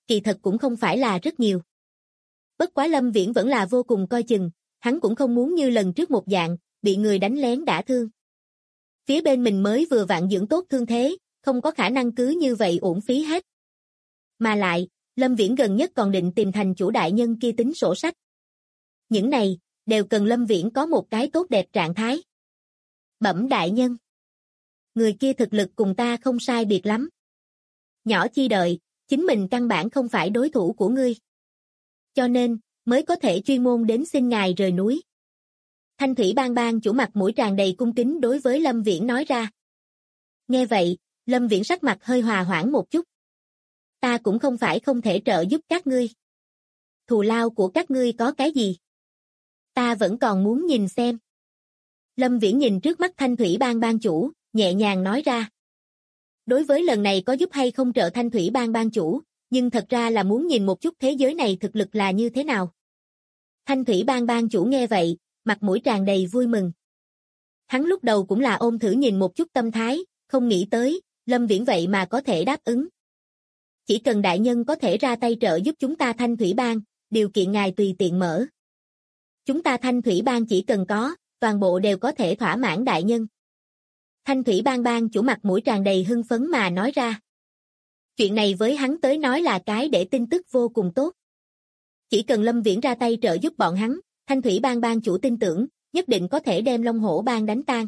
kỳ thật cũng không phải là rất nhiều. Bất quá Lâm Viễn vẫn là vô cùng coi chừng, hắn cũng không muốn như lần trước một dạng, bị người đánh lén đả thương. Phía bên mình mới vừa vặn dưỡng tốt thương thế, không có khả năng cứ như vậy uổng phí hết. Mà lại, Lâm Viễn gần nhất còn định tìm thành chủ đại nhân kia tính sổ sách. Những này, đều cần Lâm Viễn có một cái tốt đẹp trạng thái. Bẩm đại nhân. Người kia thực lực cùng ta không sai biệt lắm. Nhỏ chi đợi, chính mình căn bản không phải đối thủ của ngươi. Cho nên, mới có thể chuyên môn đến xin ngài rời núi. Thanh Thủy Bang Bang chủ mặt mũi tràn đầy cung kính đối với Lâm Viễn nói ra. Nghe vậy, Lâm Viễn sắc mặt hơi hòa hoãn một chút. Ta cũng không phải không thể trợ giúp các ngươi. Thù lao của các ngươi có cái gì? Ta vẫn còn muốn nhìn xem. Lâm Viễn nhìn trước mắt Thanh Thủy Bang Bang chủ, nhẹ nhàng nói ra. Đối với lần này có giúp hay không trợ Thanh Thủy Bang Bang chủ, nhưng thật ra là muốn nhìn một chút thế giới này thực lực là như thế nào. Thanh Thủy Bang Bang chủ nghe vậy, mặt mũi tràn đầy vui mừng. Hắn lúc đầu cũng là ôm thử nhìn một chút tâm thái, không nghĩ tới, Lâm Viễn vậy mà có thể đáp ứng. Chỉ cần đại nhân có thể ra tay trợ giúp chúng ta Thanh Thủy Bang, điều kiện ngài tùy tiện mở. Chúng ta Thanh Thủy Bang chỉ cần có, toàn bộ đều có thể thỏa mãn đại nhân. Thanh Thủy Bang Bang chủ mặt mũi tràn đầy hưng phấn mà nói ra. Chuyện này với hắn tới nói là cái để tin tức vô cùng tốt. Chỉ cần Lâm Viễn ra tay trợ giúp bọn hắn, Thanh Thủy Bang Bang chủ tin tưởng, nhất định có thể đem Long Hổ Bang đánh tan.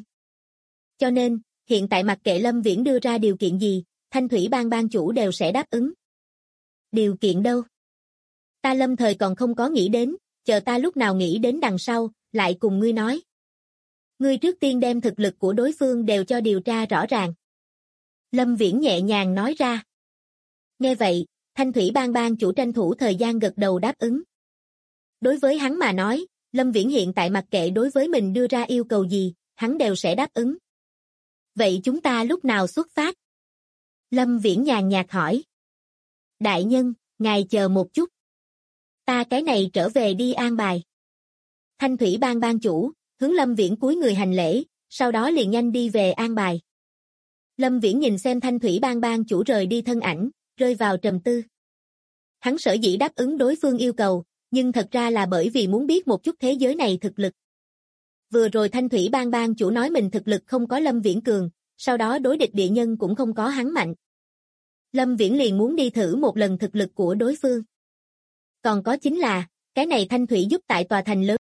Cho nên, hiện tại mặc kệ Lâm Viễn đưa ra điều kiện gì, Thanh Thủy Bang Bang chủ đều sẽ đáp ứng. Điều kiện đâu? Ta lâm thời còn không có nghĩ đến, chờ ta lúc nào nghĩ đến đằng sau, lại cùng ngươi nói. Ngươi trước tiên đem thực lực của đối phương đều cho điều tra rõ ràng. Lâm Viễn nhẹ nhàng nói ra. Nghe vậy, Thanh Thủy Bang Bang chủ tranh thủ thời gian gật đầu đáp ứng. Đối với hắn mà nói, Lâm Viễn hiện tại mặc kệ đối với mình đưa ra yêu cầu gì, hắn đều sẽ đáp ứng. Vậy chúng ta lúc nào xuất phát? Lâm Viễn nhàn nhạt hỏi. Đại nhân, ngài chờ một chút. Ta cái này trở về đi an bài. Thanh Thủy Bang Bang chủ, hướng Lâm Viễn cúi người hành lễ, sau đó liền nhanh đi về an bài. Lâm Viễn nhìn xem Thanh Thủy Bang Bang chủ rời đi thân ảnh, rơi vào trầm tư. Hắn sở dĩ đáp ứng đối phương yêu cầu, nhưng thật ra là bởi vì muốn biết một chút thế giới này thực lực. Vừa rồi Thanh Thủy Bang Bang chủ nói mình thực lực không có Lâm Viễn cường, sau đó đối địch địa nhân cũng không có hắn mạnh. Lâm Viễn liền muốn đi thử một lần thực lực của đối phương. Còn có chính là, cái này Thanh Thủy giúp tại tòa thành lớn.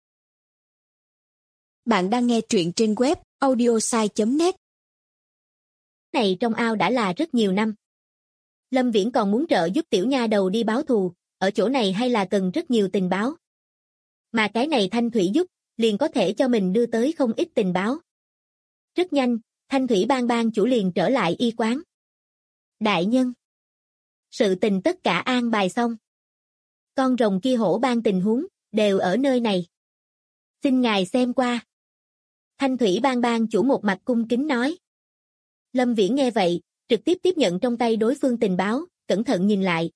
Bạn đang nghe truyện trên web audiosai.net. Này trong ao đã là rất nhiều năm. Lâm Viễn còn muốn trợ giúp tiểu nha đầu đi báo thù, ở chỗ này hay là cần rất nhiều tình báo. Mà cái này Thanh Thủy giúp, liền có thể cho mình đưa tới không ít tình báo. Rất nhanh, Thanh Thủy Bang Bang chủ liền trở lại y quán. Đại nhân. Sự tình tất cả an bài xong. Con rồng kia hổ bang tình huống, đều ở nơi này. Xin ngài xem qua. Thanh Thủy Bang Bang chủ một mặt cung kính nói. Lâm Viễn nghe vậy, trực tiếp tiếp nhận trong tay đối phương tình báo, cẩn thận nhìn lại.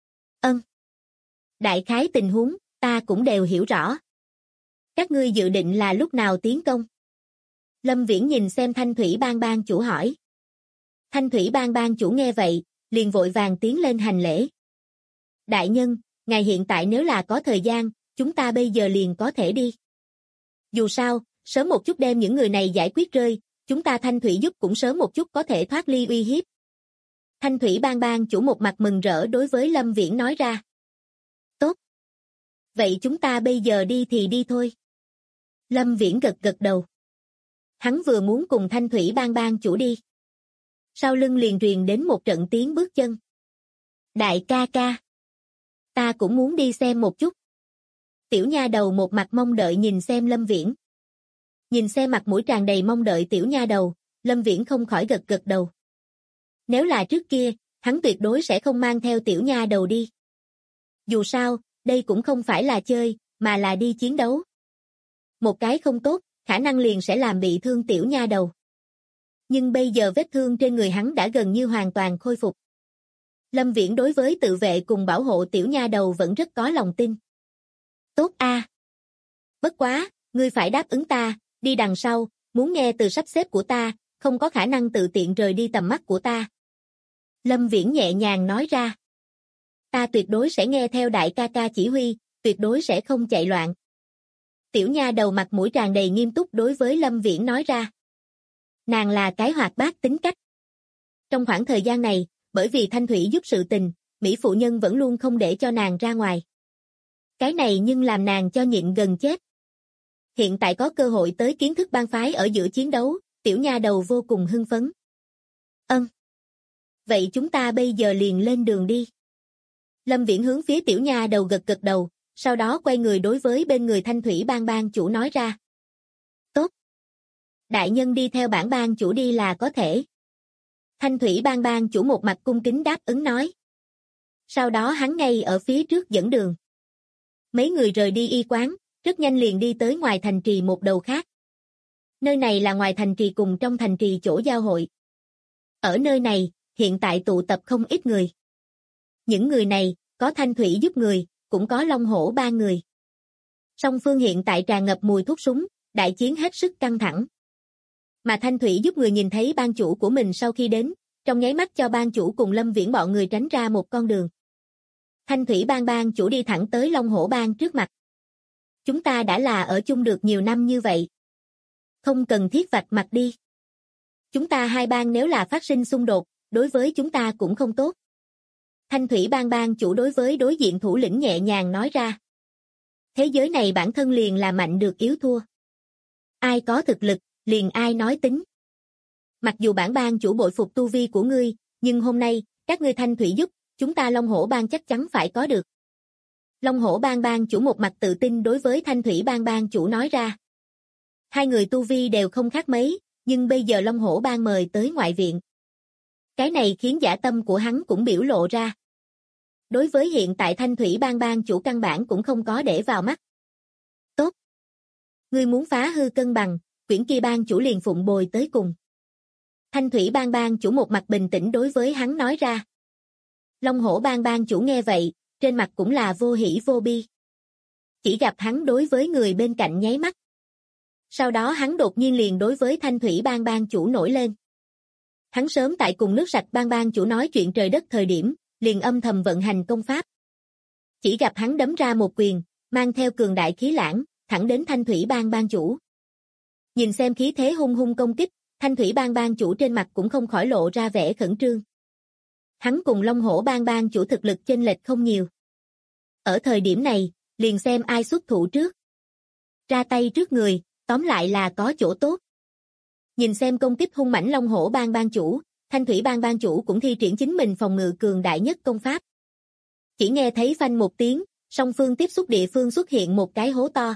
Đại khái tình huống, ta cũng đều hiểu rõ. Các ngươi dự định là lúc nào tiến công? Lâm Viễn nhìn xem Thanh Thủy Bang Bang chủ hỏi. Thanh Thủy Bang Bang chủ nghe vậy, liền vội vàng tiến lên hành lễ. Đại nhân, ngài hiện tại nếu là có thời gian, chúng ta bây giờ liền có thể đi. Dù sao, sớm một chút đem những người này giải quyết rơi, chúng ta Thanh Thủy giúp cũng sớm một chút có thể thoát ly uy hiếp. Thanh Thủy Bang Bang chủ một mặt mừng rỡ đối với Lâm Viễn nói ra. Tốt. Vậy chúng ta bây giờ đi thì đi thôi. Lâm Viễn gật gật đầu. Hắn vừa muốn cùng Thanh Thủy Bang Bang chủ đi. Sau lưng liền truyền đến một trận tiếng bước chân. Đại ca ca. Ta cũng muốn đi xem một chút. Tiểu nha đầu một mặt mong đợi nhìn xem Lâm Viễn. Nhìn xem mặt mũi tràn đầy mong đợi tiểu nha đầu, Lâm Viễn không khỏi gật gật đầu. Nếu là trước kia, hắn tuyệt đối sẽ không mang theo tiểu nha đầu đi. Dù sao, đây cũng không phải là chơi, mà là đi chiến đấu. Một cái không tốt, khả năng liền sẽ làm bị thương tiểu nha đầu. Nhưng bây giờ vết thương trên người hắn đã gần như hoàn toàn khôi phục. Lâm Viễn đối với tự vệ cùng bảo hộ tiểu nha đầu vẫn rất có lòng tin. Tốt a. Bất quá, ngươi phải đáp ứng ta, đi đằng sau, muốn nghe từ sắp xếp của ta, không có khả năng tự tiện rời đi tầm mắt của ta. Lâm Viễn nhẹ nhàng nói ra. Ta tuyệt đối sẽ nghe theo đại ca ca chỉ huy, tuyệt đối sẽ không chạy loạn. Tiểu nha đầu mặt mũi tràn đầy nghiêm túc đối với Lâm Viễn nói ra. Nàng là cái hoạt bát tính cách. Trong khoảng thời gian này, bởi vì Thanh Thủy giúp sự tình, Mỹ phụ nhân vẫn luôn không để cho nàng ra ngoài. Cái này nhưng làm nàng cho nhịn gần chết. Hiện tại có cơ hội tới kiến thức bang phái ở giữa chiến đấu, tiểu nha đầu vô cùng hưng phấn. Vậy chúng ta bây giờ liền lên đường đi. Lâm Viễn hướng phía tiểu nha đầu gật gật đầu, sau đó quay người đối với bên người Thanh Thủy bang bang chủ nói ra. Tốt. Đại nhân đi theo bản bang chủ đi là có thể. Thanh Thủy bang bang chủ một mặt cung kính đáp ứng nói. Sau đó hắn ngay ở phía trước dẫn đường. Mấy người rời đi y quán, rất nhanh liền đi tới ngoài thành trì một đầu khác. Nơi này là ngoài thành trì cùng trong thành trì chỗ giao hội. Ở nơi này, hiện tại tụ tập không ít người. Những người này, có Thanh Thủy giúp người, cũng có Long Hổ ba người. Song phương hiện tại tràn ngập mùi thuốc súng, đại chiến hết sức căng thẳng. Mà Thanh Thủy giúp người nhìn thấy bang chủ của mình sau khi đến, trong nháy mắt cho bang chủ cùng Lâm Viễn bọn người tránh ra một con đường. Thanh Thủy bang bang chủ đi thẳng tới Long Hổ bang trước mặt. Chúng ta đã là ở chung được nhiều năm như vậy. Không cần thiết vạch mặt đi. Chúng ta hai bang nếu là phát sinh xung đột, đối với chúng ta cũng không tốt. Thanh Thủy bang bang chủ đối với đối diện thủ lĩnh nhẹ nhàng nói ra. Thế giới này bản thân liền là mạnh được yếu thua. Ai có thực lực, liền ai nói tính. Mặc dù bản bang chủ bội phục tu vi của ngươi, nhưng hôm nay, các ngươi Thanh Thủy giúp, chúng ta Long Hổ bang chắc chắn phải có được. Long Hổ bang bang chủ một mặt tự tin đối với Thanh Thủy bang bang chủ nói ra. Hai người tu vi đều không khác mấy, nhưng bây giờ Long Hổ bang mời tới ngoại viện. Cái này khiến dã tâm của hắn cũng biểu lộ ra. Đối với hiện tại Thanh Thủy bang bang chủ căn bản cũng không có để vào mắt. Tốt. Ngươi muốn phá hư cân bằng, quyển kia bang chủ liền phụng bồi tới cùng. Thanh Thủy bang bang chủ một mặt bình tĩnh đối với hắn nói ra. Long Hổ bang bang chủ nghe vậy, trên mặt cũng là vô hỉ vô bi. Chỉ gặp hắn đối với người bên cạnh nháy mắt. Sau đó hắn đột nhiên liền đối với Thanh Thủy bang bang chủ nổi lên. Hắn sớm tại cùng nước sạch bang bang chủ nói chuyện trời đất thời điểm, liền âm thầm vận hành công pháp. Chỉ gặp hắn đấm ra một quyền, mang theo cường đại khí lãng, thẳng đến Thanh Thủy bang bang chủ. Nhìn xem khí thế hung hung công kích, Thanh Thủy bang bang chủ trên mặt cũng không khỏi lộ ra vẻ khẩn trương. Hắn cùng Long Hổ bang bang chủ thực lực chênh lệch không nhiều. Ở thời điểm này, liền xem ai xuất thủ trước. Ra tay trước người, tóm lại là có chỗ tốt. Nhìn xem công kích hung mãnh Long Hổ bang bang chủ, Thanh Thủy bang bang chủ cũng thi triển chính mình phòng ngự cường đại nhất công pháp. Chỉ nghe thấy phanh một tiếng, song phương tiếp xúc địa phương xuất hiện một cái hố to.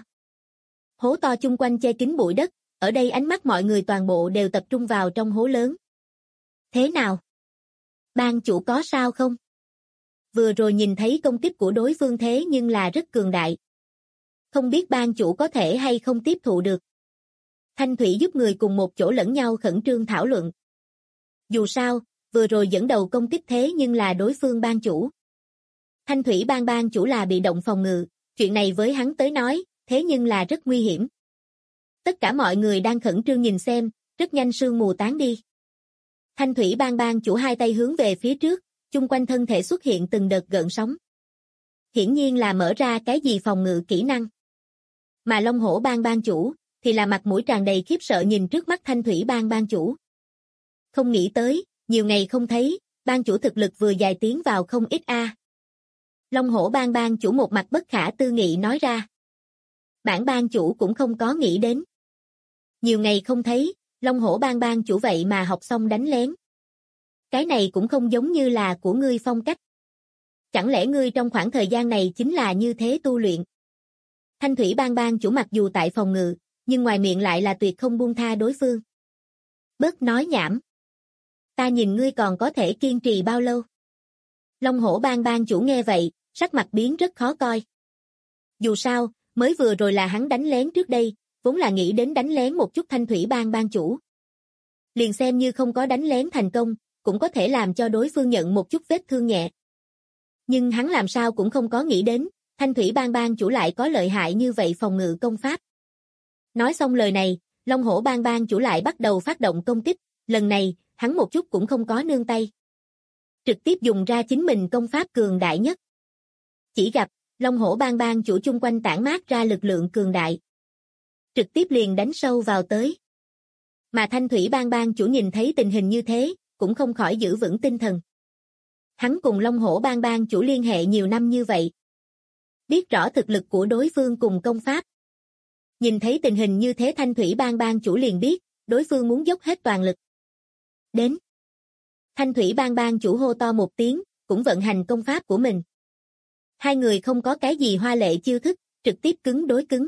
Hố to chung quanh che kín bụi đất, ở đây ánh mắt mọi người toàn bộ đều tập trung vào trong hố lớn. Thế nào? Bang chủ có sao không? Vừa rồi nhìn thấy công kích của đối phương thế nhưng là rất cường đại. Không biết bang chủ có thể hay không tiếp thụ được. Thanh Thủy giúp người cùng một chỗ lẫn nhau khẩn trương thảo luận. Dù sao, vừa rồi dẫn đầu công kích thế nhưng là đối phương bang chủ. Thanh Thủy bang bang chủ là bị động phòng ngự, chuyện này với hắn tới nói, thế nhưng là rất nguy hiểm. Tất cả mọi người đang khẩn trương nhìn xem, rất nhanh sương mù tán đi. Thanh Thủy bang bang chủ hai tay hướng về phía trước, chung quanh thân thể xuất hiện từng đợt gợn sóng. Hiển nhiên là mở ra cái gì phòng ngự kỹ năng. Mà Long Hổ bang bang chủ, thì là mặt mũi tràn đầy khiếp sợ nhìn trước mắt Thanh Thủy bang bang chủ. Không nghĩ tới, nhiều ngày không thấy, bang chủ thực lực vừa dài tiến vào không ít a. Long Hổ bang bang chủ một mặt bất khả tư nghị nói ra. Bản bang chủ cũng không có nghĩ đến. Nhiều ngày không thấy, Long Hổ bang bang chủ vậy mà học xong đánh lén. Cái này cũng không giống như là của ngươi phong cách. Chẳng lẽ ngươi trong khoảng thời gian này chính là như thế tu luyện? Thanh Thủy bang bang chủ mặc dù tại phòng ngự, nhưng ngoài miệng lại là tuyệt không buông tha đối phương. Bớt nói nhảm. Ta nhìn ngươi còn có thể kiên trì bao lâu? Long Hổ bang bang chủ nghe vậy, sắc mặt biến rất khó coi. Dù sao, mới vừa rồi là hắn đánh lén trước đây, vốn là nghĩ đến đánh lén một chút Thanh Thủy bang bang chủ. Liền xem như không có đánh lén thành công, cũng có thể làm cho đối phương nhận một chút vết thương nhẹ. Nhưng hắn làm sao cũng không có nghĩ đến, Thanh Thủy bang bang chủ lại có lợi hại như vậy phòng ngự công pháp. Nói xong lời này, Long Hổ bang bang chủ lại bắt đầu phát động công kích, lần này, hắn một chút cũng không có nương tay. Trực tiếp dùng ra chính mình công pháp cường đại nhất. Chỉ gặp, Long Hổ Bang chủ chung quanh tản mát ra lực lượng cường đại. Trực tiếp liền đánh sâu vào tới. Mà Thanh Thủy Bang chủ nhìn thấy tình hình như thế, cũng không khỏi giữ vững tinh thần. Hắn cùng Long Hổ Bang chủ liên hệ nhiều năm như vậy. Biết rõ thực lực của đối phương cùng công pháp. Nhìn thấy tình hình như thế Thanh Thủy Bang chủ liền biết, đối phương muốn dốc hết toàn lực. Đến. Thanh Thủy Bang chủ hô to một tiếng, cũng vận hành công pháp của mình. Hai người không có cái gì hoa lệ chiêu thức, trực tiếp cứng đối cứng.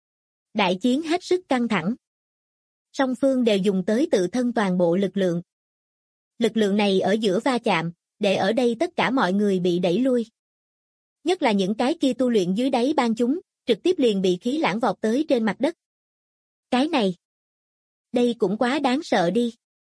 Đại chiến hết sức căng thẳng. Song phương đều dùng tới tự thân toàn bộ lực lượng. Lực lượng này ở giữa va chạm, để ở đây tất cả mọi người bị đẩy lui. Nhất là những cái kia tu luyện dưới đáy bang chúng, trực tiếp liền bị khí lãng vọt tới trên mặt đất. Cái này, đây cũng quá đáng sợ đi.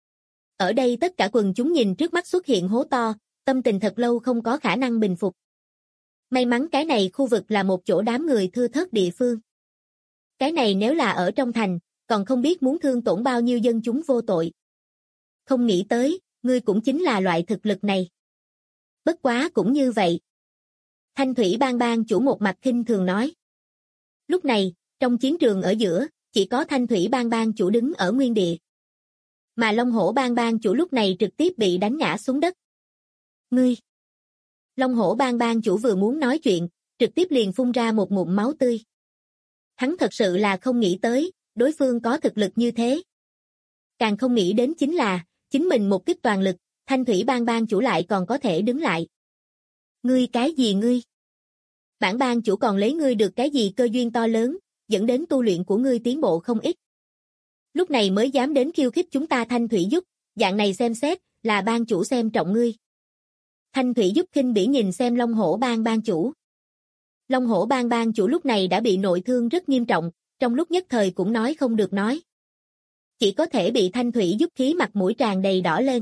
Ở đây tất cả quần chúng nhìn trước mắt xuất hiện hố to, tâm tình thật lâu không có khả năng bình phục. May mắn cái này khu vực là một chỗ đám người thưa thớt địa phương. Cái này nếu là ở trong thành, còn không biết muốn thương tổn bao nhiêu dân chúng vô tội. Không nghĩ tới, ngươi cũng chính là loại thực lực này. Bất quá cũng như vậy. Thanh Thủy Bang chủ một mặt khinh thường nói. Lúc này, trong chiến trường ở giữa, chỉ có Thanh Thủy Bang chủ đứng ở nguyên địa. Mà Long Hổ Bang chủ lúc này trực tiếp bị đánh ngã xuống đất. Ngươi! Long Hổ Bang chủ vừa muốn nói chuyện, trực tiếp liền phun ra một ngụm máu tươi. Hắn thật sự là không nghĩ tới, đối phương có thực lực như thế. Càng không nghĩ đến chính là, chính mình một kích toàn lực, Thanh Thủy Bang chủ lại còn có thể đứng lại. Ngươi cái gì ngươi? Bản bang chủ còn lấy ngươi được cái gì cơ duyên to lớn, dẫn đến tu luyện của ngươi tiến bộ không ít. Lúc này mới dám đến khiêu khích chúng ta Thanh Thủy giúp, dạng này xem xét, là bang chủ xem trọng ngươi. Thanh Thủy giúp khinh bỉ nhìn xem Long Hổ bang chủ. Long Hổ bang chủ lúc này đã bị nội thương rất nghiêm trọng, trong lúc nhất thời cũng nói không được nói. Chỉ có thể bị Thanh Thủy giúp khí mặt mũi tràn đầy đỏ lên.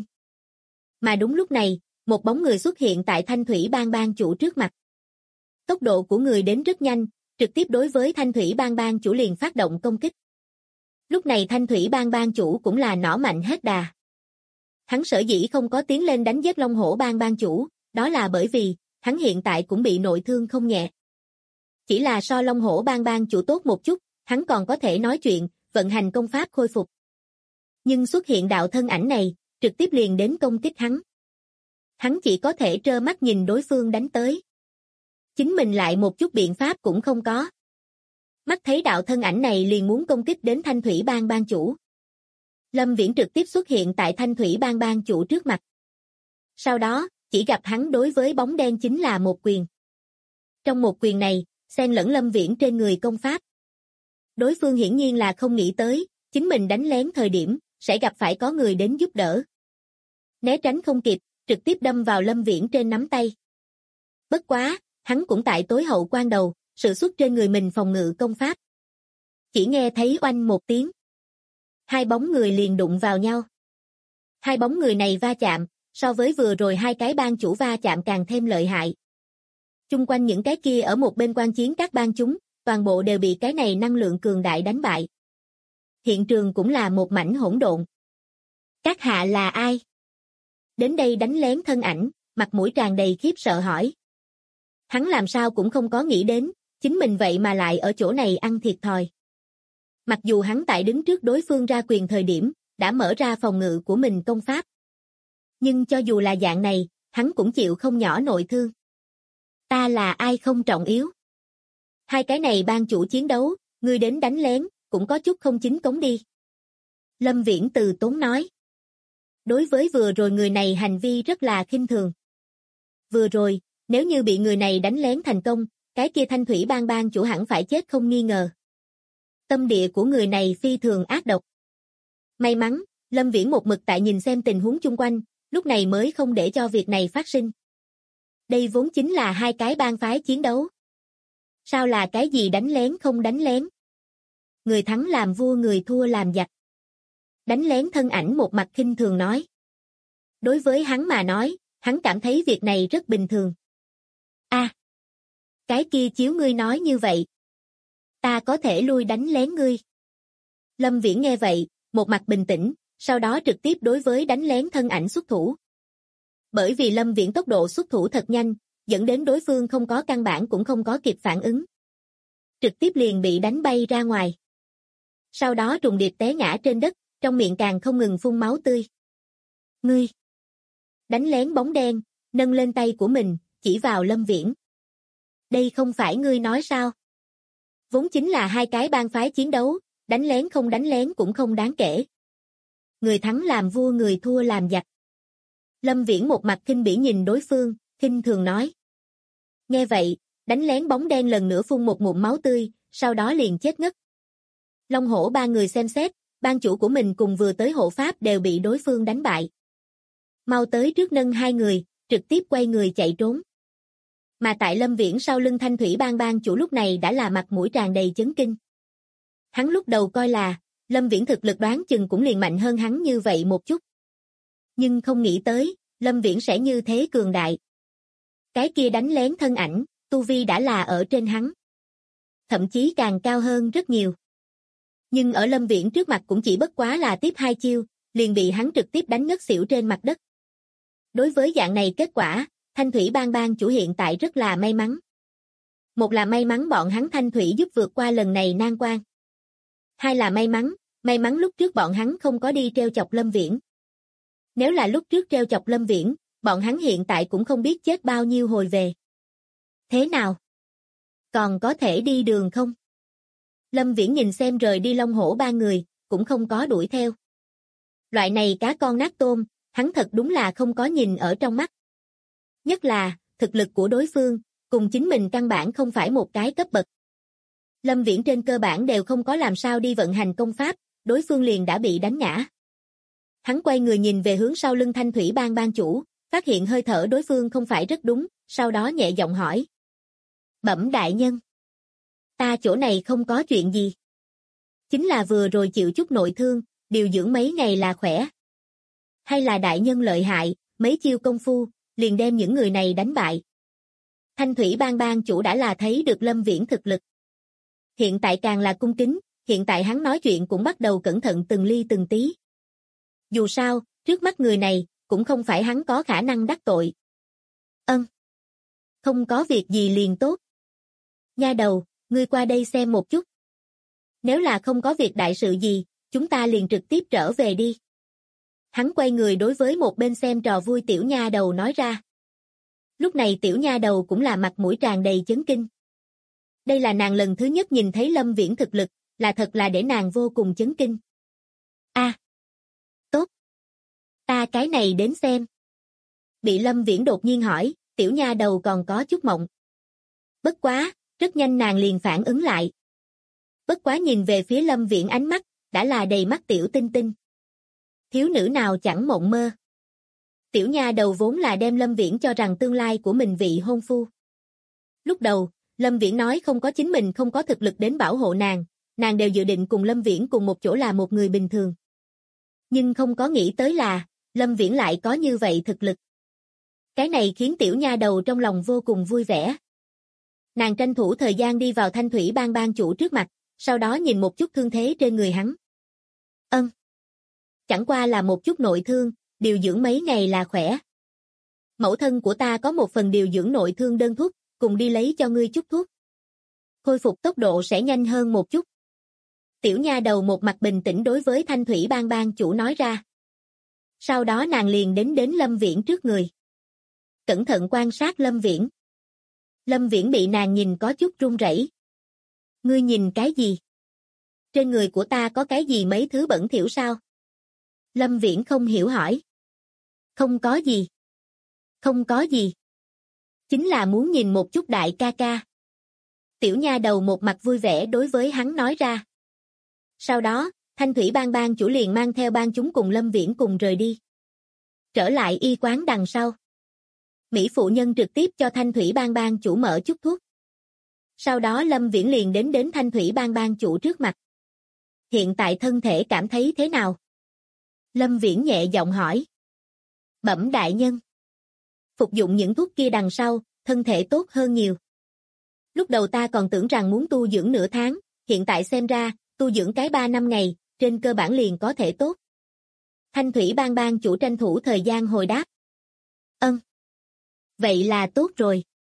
Mà đúng lúc này, một bóng người xuất hiện tại Thanh Thủy bang chủ trước mặt. Tốc độ của người đến rất nhanh, trực tiếp đối với Thanh Thủy bang chủ liền phát động công kích. Lúc này Thanh Thủy bang chủ cũng là nỏ mạnh hết đà. Hắn sở dĩ không có tiến lên đánh giết Long Hổ bang chủ, đó là bởi vì, hắn hiện tại cũng bị nội thương không nhẹ. Chỉ là so Long Hổ bang chủ tốt một chút, hắn còn có thể nói chuyện, vận hành công pháp khôi phục. Nhưng xuất hiện đạo thân ảnh này, trực tiếp liền đến công kích hắn. Hắn chỉ có thể trơ mắt nhìn đối phương đánh tới. Chính mình lại một chút biện pháp cũng không có. Mắt thấy đạo thân ảnh này liền muốn công kích đến Thanh Thủy bang chủ. Lâm Viễn trực tiếp xuất hiện tại Thanh Thủy bang chủ trước mặt. Sau đó, chỉ gặp hắn đối với bóng đen chính là một quyền. Trong một quyền này, xen lẫn Lâm Viễn trên người công pháp. Đối phương hiển nhiên là không nghĩ tới, chính mình đánh lén thời điểm, sẽ gặp phải có người đến giúp đỡ. Né tránh không kịp, trực tiếp đâm vào Lâm Viễn trên nắm tay. Bất quá, hắn cũng tại tối hậu quan đầu, sử xuất trên người mình phòng ngự công pháp. Chỉ nghe thấy oanh một tiếng. Hai bóng người liền đụng vào nhau. Hai bóng người này va chạm, so với vừa rồi hai cái bang chủ va chạm càng thêm lợi hại. Chung quanh những cái kia ở một bên quan chiến các bang chúng, toàn bộ đều bị cái này năng lượng cường đại đánh bại. Hiện trường cũng là một mảnh hỗn độn. Các hạ là ai? Đến đây đánh lén thân ảnh, mặt mũi tràn đầy khiếp sợ hỏi. Hắn làm sao cũng không có nghĩ đến, chính mình vậy mà lại ở chỗ này ăn thiệt thòi. Mặc dù hắn tại đứng trước đối phương ra quyền thời điểm, đã mở ra phòng ngự của mình công pháp. Nhưng cho dù là dạng này, hắn cũng chịu không nhỏ nội thương. Ta là ai không trọng yếu. Hai cái này bang chủ chiến đấu, ngươi đến đánh lén, cũng có chút không chính cống đi. Lâm Viễn từ tốn nói. Đối với vừa rồi người này hành vi rất là khinh thường. Vừa rồi, nếu như bị người này đánh lén thành công, cái kia Thanh Thủy bang chủ hẳn phải chết không nghi ngờ. Tâm địa của người này phi thường ác độc. May mắn, Lâm Viễn một mực tại nhìn xem tình huống chung quanh, lúc này mới không để cho việc này phát sinh. Đây vốn chính là hai cái bang phái chiến đấu. Sao là cái gì đánh lén không đánh lén? Người thắng làm vua người thua làm giặc. Đánh lén thân ảnh một mặt khinh thường nói. Đối với hắn mà nói, hắn cảm thấy việc này rất bình thường. Cái kia chiếu ngươi nói như vậy. Ta có thể lui đánh lén ngươi. Lâm Viễn nghe vậy, một mặt bình tĩnh, sau đó trực tiếp đối với đánh lén thân ảnh xuất thủ. Bởi vì Lâm Viễn tốc độ xuất thủ thật nhanh, dẫn đến đối phương không có căn bản cũng không có kịp phản ứng. Trực tiếp liền bị đánh bay ra ngoài. Sau đó trùng điệp té ngã trên đất, trong miệng càng không ngừng phun máu tươi. Ngươi! Đánh lén bóng đen, nâng lên tay của mình, chỉ vào Lâm Viễn. Đây không phải ngươi nói sao? Vốn chính là hai cái bang phái chiến đấu, đánh lén cũng không đáng kể. Người thắng làm vua người thua làm giặc. Lâm Viễn một mặt khinh bỉ nhìn đối phương, khinh thường nói. Nghe vậy, đánh lén bóng đen lần nữa phun một ngụm máu tươi, sau đó liền chết ngất. Long hổ ba người xem xét, ban chủ của mình cùng vừa tới hộ pháp đều bị đối phương đánh bại. Mau tới trước nâng hai người, trực tiếp quay người chạy trốn. Mà tại Lâm Viễn sau lưng Thanh Thủy bang ban chủ lúc này đã là mặt mũi tràn đầy chấn kinh. Hắn lúc đầu coi là, Lâm Viễn thực lực đoán chừng cũng liền mạnh hơn hắn như vậy một chút. Nhưng không nghĩ tới, Lâm Viễn sẽ như thế cường đại. Cái kia đánh lén thân ảnh, tu vi đã là ở trên hắn. Thậm chí càng cao hơn rất nhiều. Nhưng ở Lâm Viễn trước mặt cũng chỉ bất quá là tiếp hai chiêu, liền bị hắn trực tiếp đánh ngất xỉu trên mặt đất. Đối với dạng này kết quả, Thanh Thủy bang ban chủ hiện tại rất là may mắn. Một là may mắn bọn hắn Thanh Thủy giúp vượt qua lần này nan quan. Hai là may mắn lúc trước bọn hắn không có đi treo chọc Lâm Viễn. Nếu là lúc trước treo chọc Lâm Viễn, bọn hắn hiện tại cũng không biết chết bao nhiêu hồi về. Thế nào? Còn có thể đi đường không? Lâm Viễn nhìn xem rời đi Long hổ ba người, cũng không có đuổi theo. Loại này cá con nát tôm, hắn thật đúng là không có nhìn ở trong mắt. Nhất là, thực lực của đối phương, cùng chính mình căn bản không phải một cái cấp bậc. Lâm Viễn trên cơ bản đều không có làm sao đi vận hành công pháp, đối phương liền đã bị đánh ngã. Hắn quay người nhìn về hướng sau lưng Thanh Thủy bang ban chủ, phát hiện hơi thở đối phương không phải rất đúng, sau đó nhẹ giọng hỏi. Bẩm đại nhân. Ta chỗ này không có chuyện gì. Chính là vừa rồi chịu chút nội thương, điều dưỡng mấy ngày là khỏe. Hay là đại nhân lợi hại, mấy chiêu công phu, liền đem những người này đánh bại. Thanh Thủy bang ban chủ đã là thấy được Lâm Viễn thực lực. Hiện tại càng là cung kính, hiện tại hắn nói chuyện cũng bắt đầu cẩn thận từng ly từng tí. Dù sao, trước mắt người này, cũng không phải hắn có khả năng đắc tội. Không có việc gì liền tốt. Nha đầu, ngươi qua đây xem một chút. Nếu là không có việc đại sự gì, chúng ta liền trực tiếp trở về đi. Hắn quay người đối với một bên xem trò vui tiểu nha đầu nói ra. Lúc này tiểu nha đầu cũng là mặt mũi tràn đầy chấn kinh. Đây là nàng lần thứ nhất nhìn thấy Lâm Viễn thực lực, là thật là để nàng vô cùng chấn kinh. Tốt. Ta cái này đến xem. Bị Lâm Viễn đột nhiên hỏi, tiểu nha đầu còn có chút mộng. Bất quá, rất nhanh nàng liền phản ứng lại. Bất quá nhìn về phía Lâm Viễn ánh mắt, đã là đầy mắt tiểu tinh tinh. Thiếu nữ nào chẳng mộng mơ. Tiểu nha đầu vốn là đem Lâm Viễn cho rằng tương lai của mình vị hôn phu. Lúc đầu, Lâm Viễn nói không có chính mình không có thực lực đến bảo hộ nàng đều dự định cùng Lâm Viễn cùng một chỗ là một người bình thường. Nhưng không có nghĩ tới là, Lâm Viễn lại có như vậy thực lực. Cái này khiến tiểu nha đầu trong lòng vô cùng vui vẻ. Nàng tranh thủ thời gian đi vào Thanh Thủy bang ban chủ trước mặt, sau đó nhìn một chút thương thế trên người hắn. Chẳng qua là một chút nội thương, điều dưỡng mấy ngày là khỏe. Mẫu thân của ta có một phần điều dưỡng nội thương đơn thuốc, cùng đi lấy cho ngươi chút thuốc. Khôi phục tốc độ sẽ nhanh hơn một chút. Tiểu nha đầu một mặt bình tĩnh đối với Thanh Thủy bang ban chủ nói ra. Sau đó nàng liền đến Lâm Viễn trước người. Cẩn thận quan sát Lâm Viễn. Lâm Viễn bị nàng nhìn có chút run rẩy. Ngươi nhìn cái gì? Trên người của ta có cái gì mấy thứ bẩn thỉu sao? Lâm Viễn không hiểu hỏi. Không có gì. Không có gì. Chính là muốn nhìn một chút đại ca ca. Tiểu nha đầu một mặt vui vẻ đối với hắn nói ra. Sau đó, Thanh Thủy bang ban chủ liền mang theo ban chúng cùng Lâm Viễn cùng rời đi. Trở lại y quán đằng sau. Mỹ phụ nhân trực tiếp cho Thanh Thủy bang ban chủ mở chút thuốc. Sau đó Lâm Viễn liền đến Thanh Thủy bang ban chủ trước mặt. Hiện tại thân thể cảm thấy thế nào? Lâm Viễn nhẹ giọng hỏi. Bẩm đại nhân. Phục dụng những thuốc kia đằng sau, thân thể tốt hơn nhiều. Lúc đầu ta còn tưởng rằng muốn tu dưỡng nửa tháng, hiện tại xem ra, tu dưỡng cái 3 năm ngày, trên cơ bản liền có thể tốt. Thanh Thủy bang ban chủ tranh thủ thời gian hồi đáp. Vậy là tốt rồi.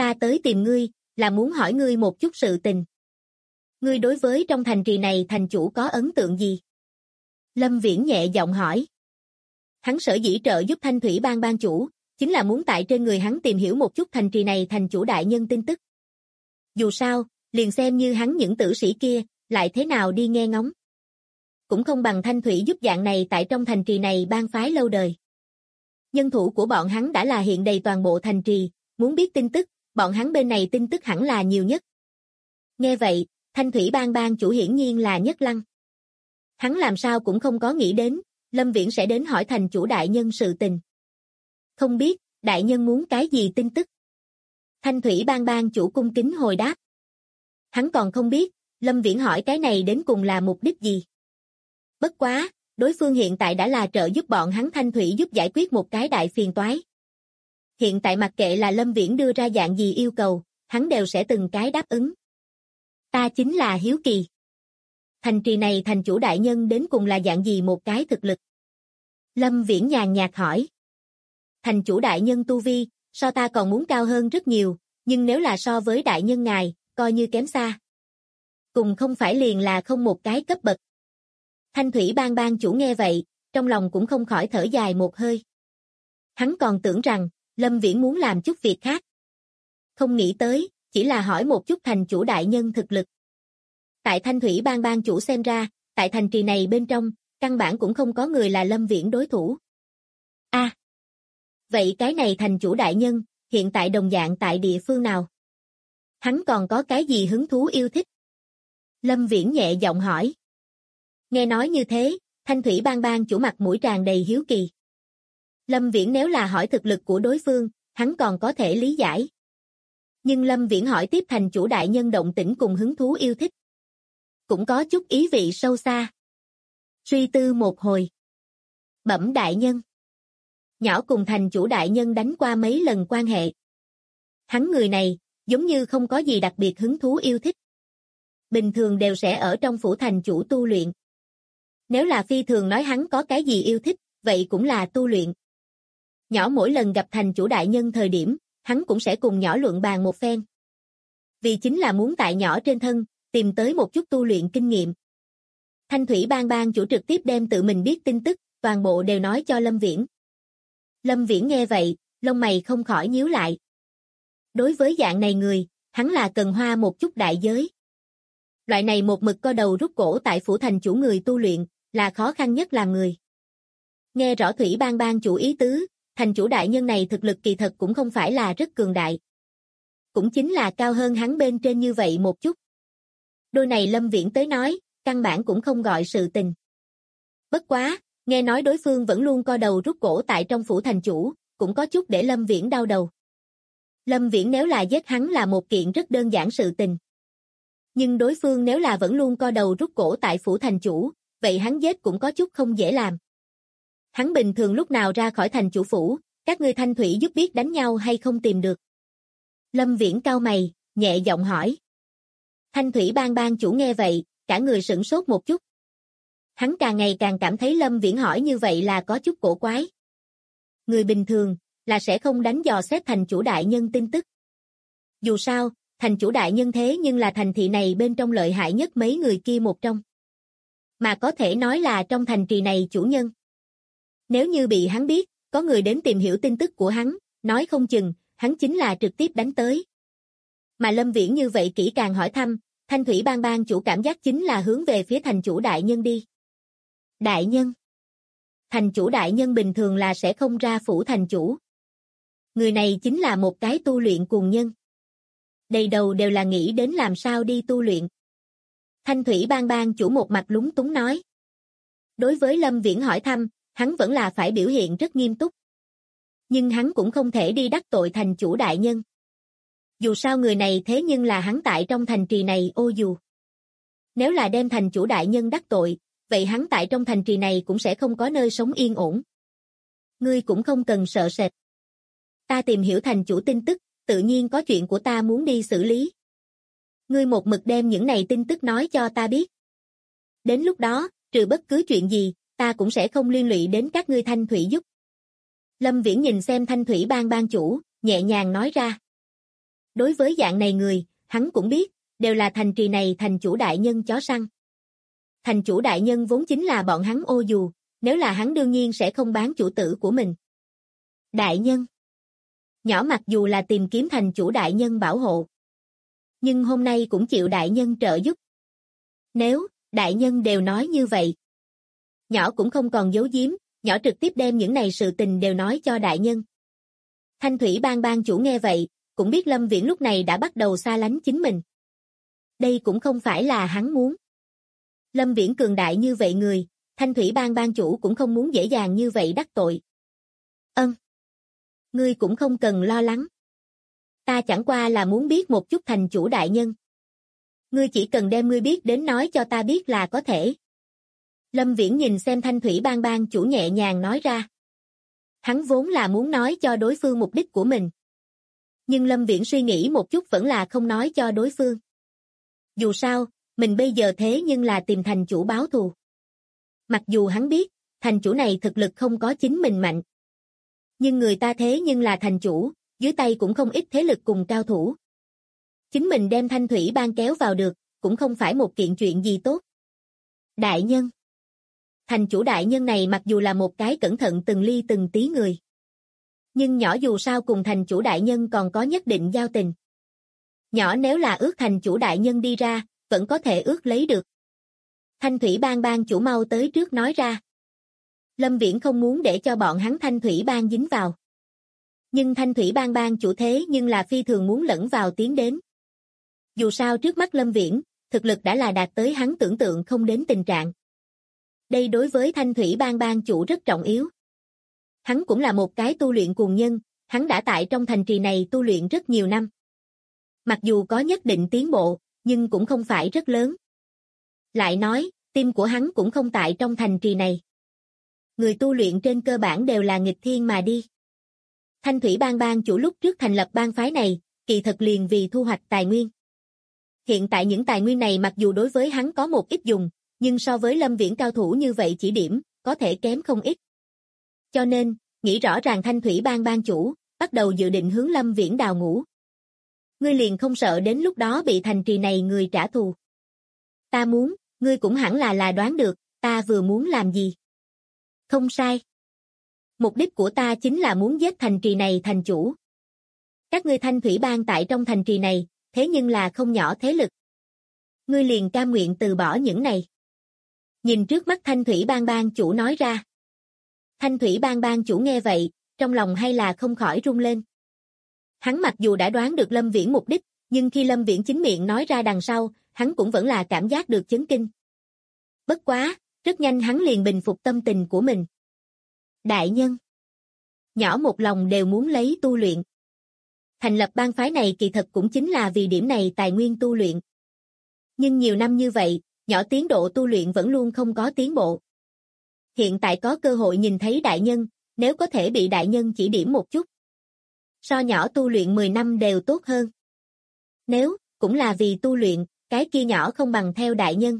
Ta tới tìm ngươi, là muốn hỏi ngươi một chút sự tình. Ngươi đối với trong thành trì này thành chủ có ấn tượng gì? Lâm Viễn nhẹ giọng hỏi. Hắn sở dĩ trợ giúp Thanh Thủy Bang bang chủ, chính là muốn tại trên người hắn tìm hiểu một chút thành trì này thành chủ đại nhân tin tức. Dù sao, liền xem như hắn những tử sĩ kia, lại thế nào đi nghe ngóng. Cũng không bằng Thanh Thủy giúp dạng này tại trong thành trì này bang phái lâu đời. Nhân thủ của bọn hắn đã là hiện đầy toàn bộ thành trì, muốn biết tin tức, bọn hắn bên này tin tức hẳn là nhiều nhất. Nghe vậy, Thanh Thủy Bang bang chủ hiển nhiên là Nhất Lăng. Hắn làm sao cũng không có nghĩ đến, Lâm Viễn sẽ đến hỏi thành chủ đại nhân sự tình. Không biết, đại nhân muốn cái gì tin tức? Thanh Thủy Bang bang chủ cung kính hồi đáp. Hắn còn không biết, Lâm Viễn hỏi cái này đến cùng là mục đích gì. Bất quá, đối phương hiện tại đã là trợ giúp bọn hắn Thanh Thủy giúp giải quyết một cái đại phiền toái. Hiện tại mặc kệ là Lâm Viễn đưa ra dạng gì yêu cầu, hắn đều sẽ từng cái đáp ứng. Ta chính là hiếu kỳ. Thành trì này thành chủ đại nhân đến cùng là dạng gì một cái thực lực? Lâm Viễn nhàn nhạt hỏi. Thành chủ đại nhân tu vi, so ta còn muốn cao hơn rất nhiều, nhưng nếu là so với đại nhân ngài, coi như kém xa. Cùng không phải liền là không một cái cấp bậc. Thanh Thủy Bang bang chủ nghe vậy, trong lòng cũng không khỏi thở dài một hơi. Hắn còn tưởng rằng, Lâm Viễn muốn làm chút việc khác. Không nghĩ tới, chỉ là hỏi một chút thành chủ đại nhân thực lực. Tại Thanh Thủy Bang bang chủ xem ra, tại thành trì này bên trong, căn bản cũng không có người là Lâm Viễn đối thủ. Vậy cái này thành chủ đại nhân, hiện tại đồng dạng tại địa phương nào? Hắn còn có cái gì hứng thú yêu thích? Lâm Viễn nhẹ giọng hỏi. Nghe nói như thế, Thanh Thủy Bang bang chủ mặt mũi tràn đầy hiếu kỳ. Lâm Viễn nếu là hỏi thực lực của đối phương, hắn còn có thể lý giải. Nhưng Lâm Viễn hỏi tiếp thành chủ đại nhân động tĩnh cùng hứng thú yêu thích. Cũng có chút ý vị sâu xa. Suy tư một hồi. Bẩm đại nhân. Nhỏ cùng thành chủ đại nhân đánh qua mấy lần quan hệ. Hắn người này, giống như không có gì đặc biệt hứng thú yêu thích. Bình thường đều sẽ ở trong phủ thành chủ tu luyện. Nếu là phi thường nói hắn có cái gì yêu thích, vậy cũng là tu luyện. Nhỏ mỗi lần gặp thành chủ đại nhân thời điểm, hắn cũng sẽ cùng nhỏ luận bàn một phen. Vì chính là muốn tại nhỏ trên thân, tìm tới một chút tu luyện kinh nghiệm. Thanh Thủy Bang bang chủ trực tiếp đem tự mình biết tin tức, toàn bộ đều nói cho Lâm Viễn. Lâm Viễn nghe vậy, lông mày không khỏi nhíu lại. Đối với dạng này người, hắn là cần hoa một chút đại giới. Loại này một mực co đầu rút cổ tại phủ thành chủ người tu luyện, là khó khăn nhất làm người. Nghe rõ Thủy Bang bang chủ ý tứ, thành chủ đại nhân này thực lực kỳ thật cũng không phải là rất cường đại. Cũng chính là cao hơn hắn bên trên như vậy một chút. Đôi này Lâm Viễn tới nói, căn bản cũng không gọi sự tình. Bất quá, nghe nói đối phương vẫn luôn co đầu rút cổ tại trong phủ thành chủ, cũng có chút để Lâm Viễn đau đầu. Lâm Viễn nếu là giết hắn là một kiện rất đơn giản sự tình. Nhưng đối phương nếu là vẫn luôn co đầu rút cổ tại phủ thành chủ, vậy hắn giết cũng có chút không dễ làm. Hắn bình thường lúc nào ra khỏi thành chủ phủ, các ngươi Thanh Thủy giúp biết đánh nhau hay không tìm được. Lâm Viễn cau mày, nhẹ giọng hỏi. Thanh Thủy Bang bang chủ nghe vậy, cả người sửng sốt một chút. Hắn càng ngày càng cảm thấy Lâm Viễn hỏi như vậy là có chút cổ quái. Người bình thường, là sẽ không đánh dò xét thành chủ đại nhân tin tức. Dù sao, thành chủ đại nhân thế nhưng là thành thị này bên trong lợi hại nhất mấy người kia một trong. Mà có thể nói là trong thành trì này chủ nhân. Nếu như bị hắn biết, có người đến tìm hiểu tin tức của hắn, nói không chừng, hắn chính là trực tiếp đánh tới. Mà Lâm Viễn như vậy kỹ càng hỏi thăm, Thanh Thủy Bang bang chủ cảm giác chính là hướng về phía thành chủ đại nhân đi. Đại nhân. Thành chủ đại nhân bình thường là sẽ không ra phủ thành chủ. Người này chính là một cái tu luyện cuồng nhân. Đầy đầu đều là nghĩ đến làm sao đi tu luyện. Thanh Thủy Bang bang chủ một mặt lúng túng nói. Đối với Lâm Viễn hỏi thăm, hắn vẫn là phải biểu hiện rất nghiêm túc. Nhưng hắn cũng không thể đi đắc tội thành chủ đại nhân. Dù sao người này thế nhưng là hắn tại trong thành trì này ô dù. Nếu là đem thành chủ đại nhân đắc tội, vậy hắn tại trong thành trì này cũng sẽ không có nơi sống yên ổn. Ngươi cũng không cần sợ sệt. Ta tìm hiểu thành chủ tin tức, tự nhiên có chuyện của ta muốn đi xử lý. Ngươi một mực đem những này tin tức nói cho ta biết. Đến lúc đó, trừ bất cứ chuyện gì, ta cũng sẽ không liên lụy đến các ngươi Thanh Thủy giúp. Lâm Viễn nhìn xem Thanh Thủy Bang bang chủ, nhẹ nhàng nói ra. Đối với dạng này người, hắn cũng biết, đều là thành trì này thành chủ đại nhân chó săn. Thành chủ đại nhân vốn chính là bọn hắn ô dù, nếu là hắn đương nhiên sẽ không bán chủ tử của mình. Đại nhân. Nhỏ mặc dù là tìm kiếm thành chủ đại nhân bảo hộ, nhưng hôm nay cũng chịu đại nhân trợ giúp. Nếu đại nhân đều nói như vậy, nhỏ cũng không còn giấu giếm, nhỏ trực tiếp đem những này sự tình đều nói cho đại nhân. Thanh thủy bang bang chủ nghe vậy, cũng biết Lâm Viễn lúc này đã bắt đầu xa lánh chính mình. Đây cũng không phải là hắn muốn. Lâm Viễn cường đại như vậy người, Thanh thủy bang bang chủ cũng không muốn dễ dàng như vậy đắc tội. Ngươi cũng không cần lo lắng. Ta chẳng qua là muốn biết một chút thành chủ đại nhân. Ngươi chỉ cần đem ngươi biết đến nói cho ta biết là có thể. Lâm Viễn nhìn xem Thanh thủy bang bang chủ nhẹ nhàng nói ra. Hắn vốn là muốn nói cho đối phương mục đích của mình. Nhưng Lâm Viễn suy nghĩ một chút vẫn là không nói cho đối phương. Dù sao, mình bây giờ thế nhưng là tìm thành chủ báo thù. Mặc dù hắn biết, thành chủ này thực lực không có chính mình mạnh. Nhưng người ta thế nhưng là thành chủ, dưới tay cũng không ít thế lực cùng cao thủ. Chính mình đem Thanh thủy bang kéo vào được, cũng không phải một kiện chuyện gì tốt. Đại nhân. Thành chủ đại nhân này mặc dù là một cái cẩn thận từng ly từng tí người. Nhưng nhỏ dù sao cùng thành chủ đại nhân còn có nhất định giao tình. Nhỏ nếu là ước thành chủ đại nhân đi ra, vẫn có thể ước lấy được. Thanh thủy bang bang chủ mau tới trước nói ra. Lâm Viễn không muốn để cho bọn hắn Thanh thủy bang dính vào. Nhưng Thanh thủy bang bang chủ thế nhưng là phi thường muốn lẫn vào tiến đến. Dù sao trước mắt Lâm Viễn, thực lực đã là đạt tới hắn tưởng tượng không đến tình trạng. Đây đối với Thanh thủy bang bang chủ rất trọng yếu. Hắn cũng là một cái tu luyện cuồng nhân, hắn đã tại trong thành trì này tu luyện rất nhiều năm. Mặc dù có nhất định tiến bộ, nhưng cũng không phải rất lớn. Lại nói, tim của hắn cũng không tại trong thành trì này. Người tu luyện trên cơ bản đều là nghịch thiên mà đi. Thanh thủy bang bang chủ lúc trước thành lập bang phái này, kỳ thật liền vì thu hoạch tài nguyên. Hiện tại những tài nguyên này mặc dù đối với hắn có một ít dùng, nhưng so với Lâm Viễn cao thủ như vậy chỉ điểm, có thể kém không ít. Cho nên, nghĩ rõ ràng Thanh thủy bang bang chủ, bắt đầu dự định hướng Lâm Viễn đào ngũ. Ngươi liền không sợ đến lúc đó bị thành trì này người trả thù. Ta muốn, ngươi cũng hẳn là đoán được, ta vừa muốn làm gì. Không sai. Mục đích của ta chính là muốn giết thành trì này thành chủ. Các ngươi Thanh thủy bang tại trong thành trì này, thế nhưng là không nhỏ thế lực. Ngươi liền cam nguyện từ bỏ những này. Nhìn trước mắt Thanh thủy bang bang chủ nói ra. Thanh thủy bang bang chủ nghe vậy, trong lòng hay là không khỏi rung lên. Hắn mặc dù đã đoán được Lâm Viễn mục đích, nhưng khi Lâm Viễn chính miệng nói ra đằng sau, hắn cũng vẫn là cảm giác được chấn kinh. Bất quá, rất nhanh hắn liền bình phục tâm tình của mình. Đại nhân. Nhỏ một lòng đều muốn lấy tu luyện. Thành lập bang phái này kỳ thật cũng chính là vì điểm này tài nguyên tu luyện. Nhưng nhiều năm như vậy, nhỏ tiến độ tu luyện vẫn luôn không có tiến bộ. Hiện tại có cơ hội nhìn thấy đại nhân, nếu có thể bị đại nhân chỉ điểm một chút. So nhỏ tu luyện 10 năm đều tốt hơn. Nếu, cũng là vì tu luyện, cái kia nhỏ không bằng theo đại nhân.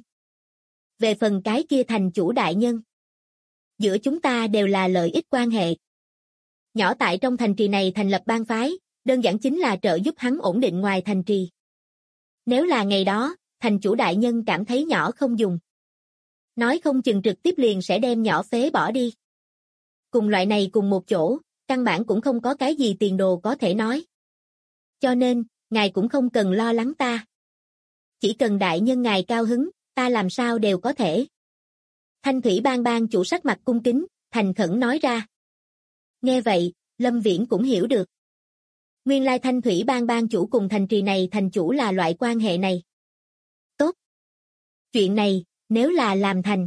Về phần cái kia thành chủ đại nhân. Giữa chúng ta đều là lợi ích quan hệ. Nhỏ tại trong thành trì này thành lập bang phái, đơn giản chính là trợ giúp hắn ổn định ngoài thành trì. Nếu là ngày đó, thành chủ đại nhân cảm thấy nhỏ không dùng. Nói không chừng trực tiếp liền sẽ đem nhỏ phế bỏ đi. Cùng loại này cùng một chỗ, căn bản cũng không có cái gì tiền đồ có thể nói. Cho nên, ngài cũng không cần lo lắng ta. Chỉ cần đại nhân ngài cao hứng, ta làm sao đều có thể. Thanh thủy bang bang chủ sắc mặt cung kính, thành khẩn nói ra. Nghe vậy, Lâm Viễn cũng hiểu được. Nguyên lai Thanh thủy bang bang chủ cùng thành trì này thành chủ là loại quan hệ này. Tốt. Chuyện này, nếu là làm thành,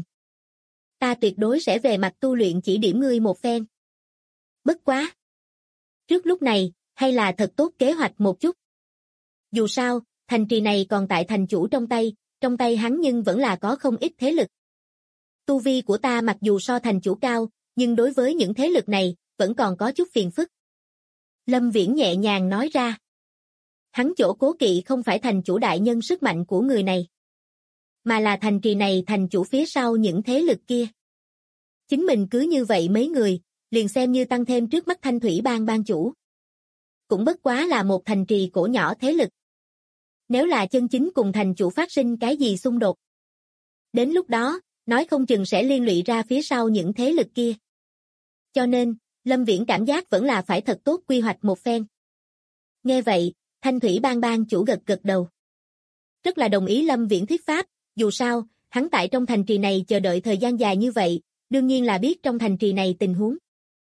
ta tuyệt đối sẽ về mặt tu luyện chỉ điểm ngươi một phen. Bất quá. Trước lúc này, hay là thật tốt kế hoạch một chút. Dù sao, thành trì này còn tại thành chủ trong tay hắn nhưng vẫn là có không ít thế lực. Tu vi của ta mặc dù so thành chủ cao, nhưng đối với những thế lực này, vẫn còn có chút phiền phức. Lâm Viễn nhẹ nhàng nói ra. Hắn chỗ cố kỵ không phải thành chủ đại nhân sức mạnh của người này, mà là thành trì này thành chủ phía sau những thế lực kia. Chính mình cứ như vậy mấy người, liền xem như tăng thêm trước mắt Thanh thủy bang bang chủ. cũng bất quá là một thành trì cổ nhỏ thế lực. Nếu là chân chính cùng thành chủ phát sinh cái gì xung đột, đến lúc đó, nói không chừng sẽ liên lụy ra phía sau những thế lực kia. Cho nên, Lâm Viễn cảm giác vẫn là phải thật tốt quy hoạch một phen. Nghe vậy, Thanh Thủy Bang chủ gật gật đầu. Rất là đồng ý Lâm Viễn thuyết pháp, dù sao, hắn tại trong thành trì này chờ đợi thời gian dài như vậy, đương nhiên là biết trong thành trì này tình huống.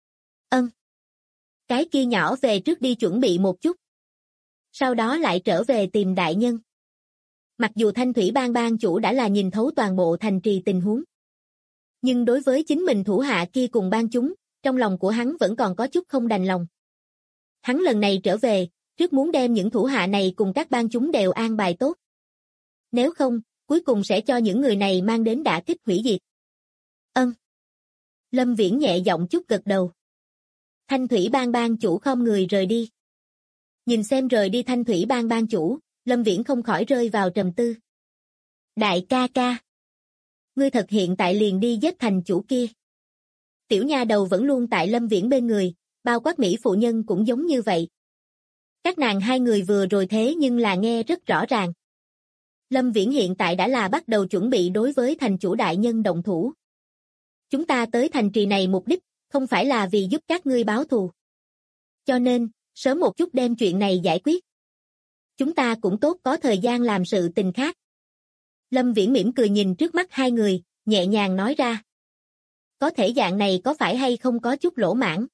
Cái kia nhỏ về trước đi chuẩn bị một chút. Sau đó lại trở về tìm đại nhân. Mặc dù Thanh Thủy Bang chủ đã là nhìn thấu toàn bộ thành trì tình huống, nhưng đối với chính mình thủ hạ kia cùng bang chúng, trong lòng của hắn vẫn còn có chút không đành lòng. Hắn lần này trở về, trước muốn đem những thủ hạ này cùng các bang chúng đều an bài tốt. Nếu không, cuối cùng sẽ cho những người này mang đến đả kích hủy diệt. Lâm Viễn nhẹ giọng chút gật đầu. Thanh Thủy Bang chủ khom người rời đi. Nhìn xem rời đi Thanh Thủy Bang chủ, Lâm Viễn không khỏi rơi vào trầm tư. Đại ca ca, ngươi thật hiện tại liền đi giết thành chủ kia. Tiểu nha đầu vẫn luôn tại Lâm Viễn bên người, bao quát Mỹ phụ nhân cũng giống như vậy. Các nàng hai người vừa rồi thế nhưng là nghe rất rõ ràng. Lâm Viễn hiện tại đã là bắt đầu chuẩn bị đối với thành chủ đại nhân động thủ. Chúng ta tới thành trì này mục đích, không phải là vì giúp các ngươi báo thù. Cho nên, sớm một chút đem chuyện này giải quyết. Chúng ta cũng tốt có thời gian làm sự tình khác. Lâm Viễn mỉm cười nhìn trước mắt hai người, nhẹ nhàng nói ra. Có thể dạng này có phải hay không có chút lỗ mãng?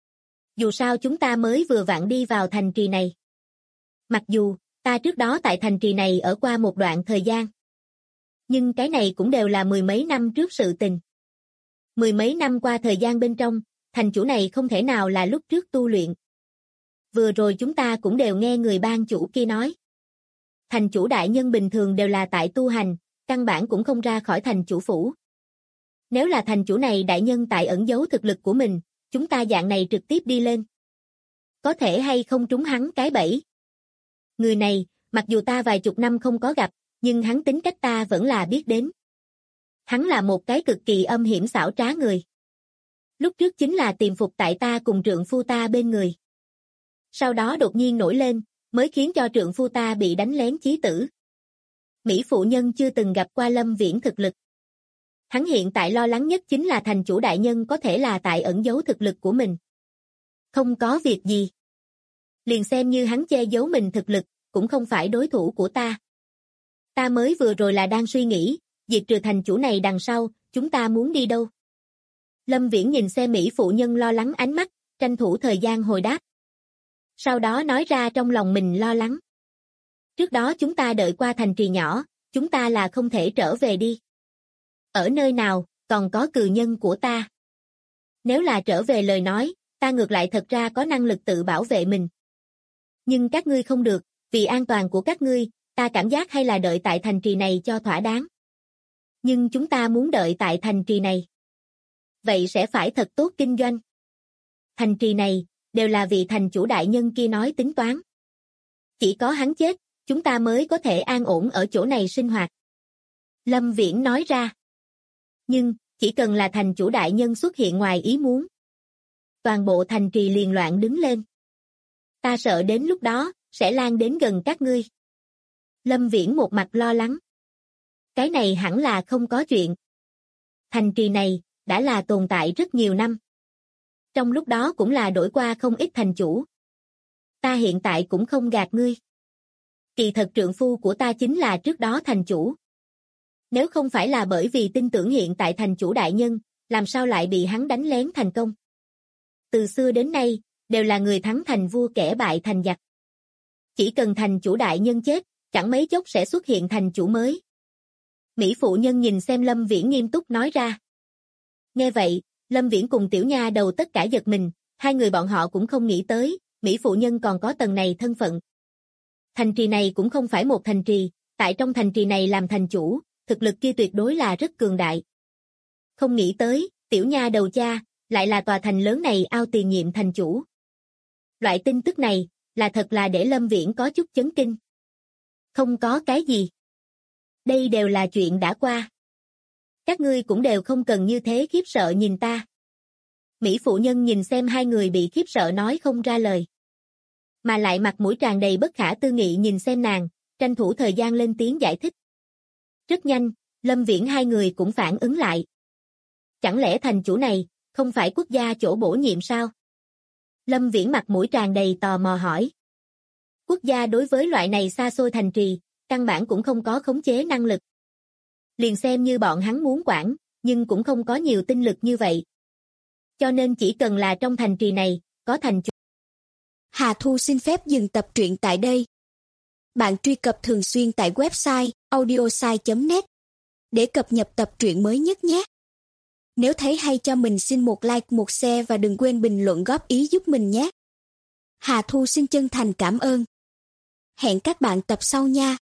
Dù sao chúng ta mới vừa vặn đi vào thành trì này. Mặc dù, ta trước đó tại thành trì này ở qua một đoạn thời gian. Nhưng cái này cũng đều là mười mấy năm trước sự tình. Mười mấy năm qua thời gian bên trong, thành chủ này không thể nào là lúc trước tu luyện. Vừa rồi chúng ta cũng đều nghe người bang chủ kia nói. Thành chủ đại nhân bình thường đều là tại tu hành, căn bản cũng không ra khỏi thành chủ phủ. Nếu là thành chủ này đại nhân tại ẩn giấu thực lực của mình, chúng ta dạng này trực tiếp đi lên. Có thể hay không trúng hắn cái bẫy. Người này, mặc dù ta vài chục năm không có gặp, nhưng hắn tính cách ta vẫn là biết đến. Hắn là một cái cực kỳ âm hiểm xảo trá người. Lúc trước chính là tiềm phục tại ta cùng trượng phu ta bên người. Sau đó đột nhiên nổi lên, mới khiến cho trượng phu ta bị đánh lén chí tử. Mỹ phụ nhân chưa từng gặp qua Lâm Viễn thực lực. Hắn hiện tại lo lắng nhất chính là thành chủ đại nhân có thể là tại ẩn giấu thực lực của mình. Không có việc gì. Liền xem như hắn che giấu mình thực lực, cũng không phải đối thủ của ta. Ta mới vừa rồi là đang suy nghĩ, diệt trừ thành chủ này đằng sau, chúng ta muốn đi đâu? Lâm Viễn nhìn xem Mỹ phụ nhân lo lắng ánh mắt, tranh thủ thời gian hồi đáp. Sau đó nói ra trong lòng mình lo lắng. Trước đó chúng ta đợi qua thành trì nhỏ, chúng ta là không thể trở về đi. Ở nơi nào, còn có cừu nhân của ta. Nếu là trở về lời nói, ta ngược lại thật ra có năng lực tự bảo vệ mình. Nhưng các ngươi không được, vì an toàn của các ngươi, ta cảm giác hay là đợi tại thành trì này cho thỏa đáng. Nhưng chúng ta muốn đợi tại thành trì này. Vậy sẽ phải thật tốt kinh doanh. Thành trì này, đều là vị thành chủ đại nhân kia nói tính toán. Chỉ có hắn chết, chúng ta mới có thể an ổn ở chỗ này sinh hoạt. Lâm Viễn nói ra. Nhưng, chỉ cần là thành chủ đại nhân xuất hiện ngoài ý muốn. Toàn bộ thành trì liền loạn đứng lên. Ta sợ đến lúc đó, sẽ lan đến gần các ngươi. Lâm Viễn một mặt lo lắng. Cái này hẳn là không có chuyện. Thành trì này, đã là tồn tại rất nhiều năm. Trong lúc đó cũng là đổi qua không ít thành chủ. Ta hiện tại cũng không gạt ngươi. Kỳ thật trượng phu của ta chính là trước đó thành chủ. Nếu không phải là bởi vì tin tưởng hiện tại thành chủ đại nhân, làm sao lại bị hắn đánh lén thành công. Từ xưa đến nay, đều là người thắng thành vua kẻ bại thành giặc. Chỉ cần thành chủ đại nhân chết, chẳng mấy chốc sẽ xuất hiện thành chủ mới. Mỹ phụ nhân nhìn xem Lâm Viễn nghiêm túc nói ra. Nghe vậy, Lâm Viễn cùng tiểu nha đầu tất cả giật mình, hai người bọn họ cũng không nghĩ tới, Mỹ phụ nhân còn có tầng này thân phận. Thành trì này cũng không phải một thành trì, tại trong thành trì này làm thành chủ, thực lực kia tuyệt đối là rất cường đại. Không nghĩ tới, tiểu nha đầu cha, lại là tòa thành lớn này ao tiền nhiệm thành chủ. Loại tin tức này, là thật là để Lâm Viễn có chút chấn kinh. Không có cái gì. Đây đều là chuyện đã qua. Các ngươi cũng đều không cần như thế khiếp sợ nhìn ta. Mỹ phụ nhân nhìn xem hai người bị khiếp sợ nói không ra lời. mà lại mặt mũi tràn đầy bất khả tư nghị nhìn xem nàng, tranh thủ thời gian lên tiếng giải thích. Rất nhanh, Lâm Viễn hai người cũng phản ứng lại. Chẳng lẽ thành chủ này, không phải quốc gia chỗ bổ nhiệm sao? Lâm Viễn mặt mũi tràn đầy tò mò hỏi. Quốc gia đối với loại này xa xôi thành trì, căn bản cũng không có khống chế năng lực. Liền xem như bọn hắn muốn quản, nhưng cũng không có nhiều tinh lực như vậy. Cho nên chỉ cần là trong thành trì này, có thành chủ. Hà Thu xin phép dừng tập truyện tại đây. Bạn truy cập thường xuyên tại website audiosai.net để cập nhật tập truyện mới nhất nhé. Nếu thấy hay cho mình xin một like, một share và đừng quên bình luận góp ý giúp mình nhé. Hà Thu xin chân thành cảm ơn. Hẹn các bạn tập sau nha.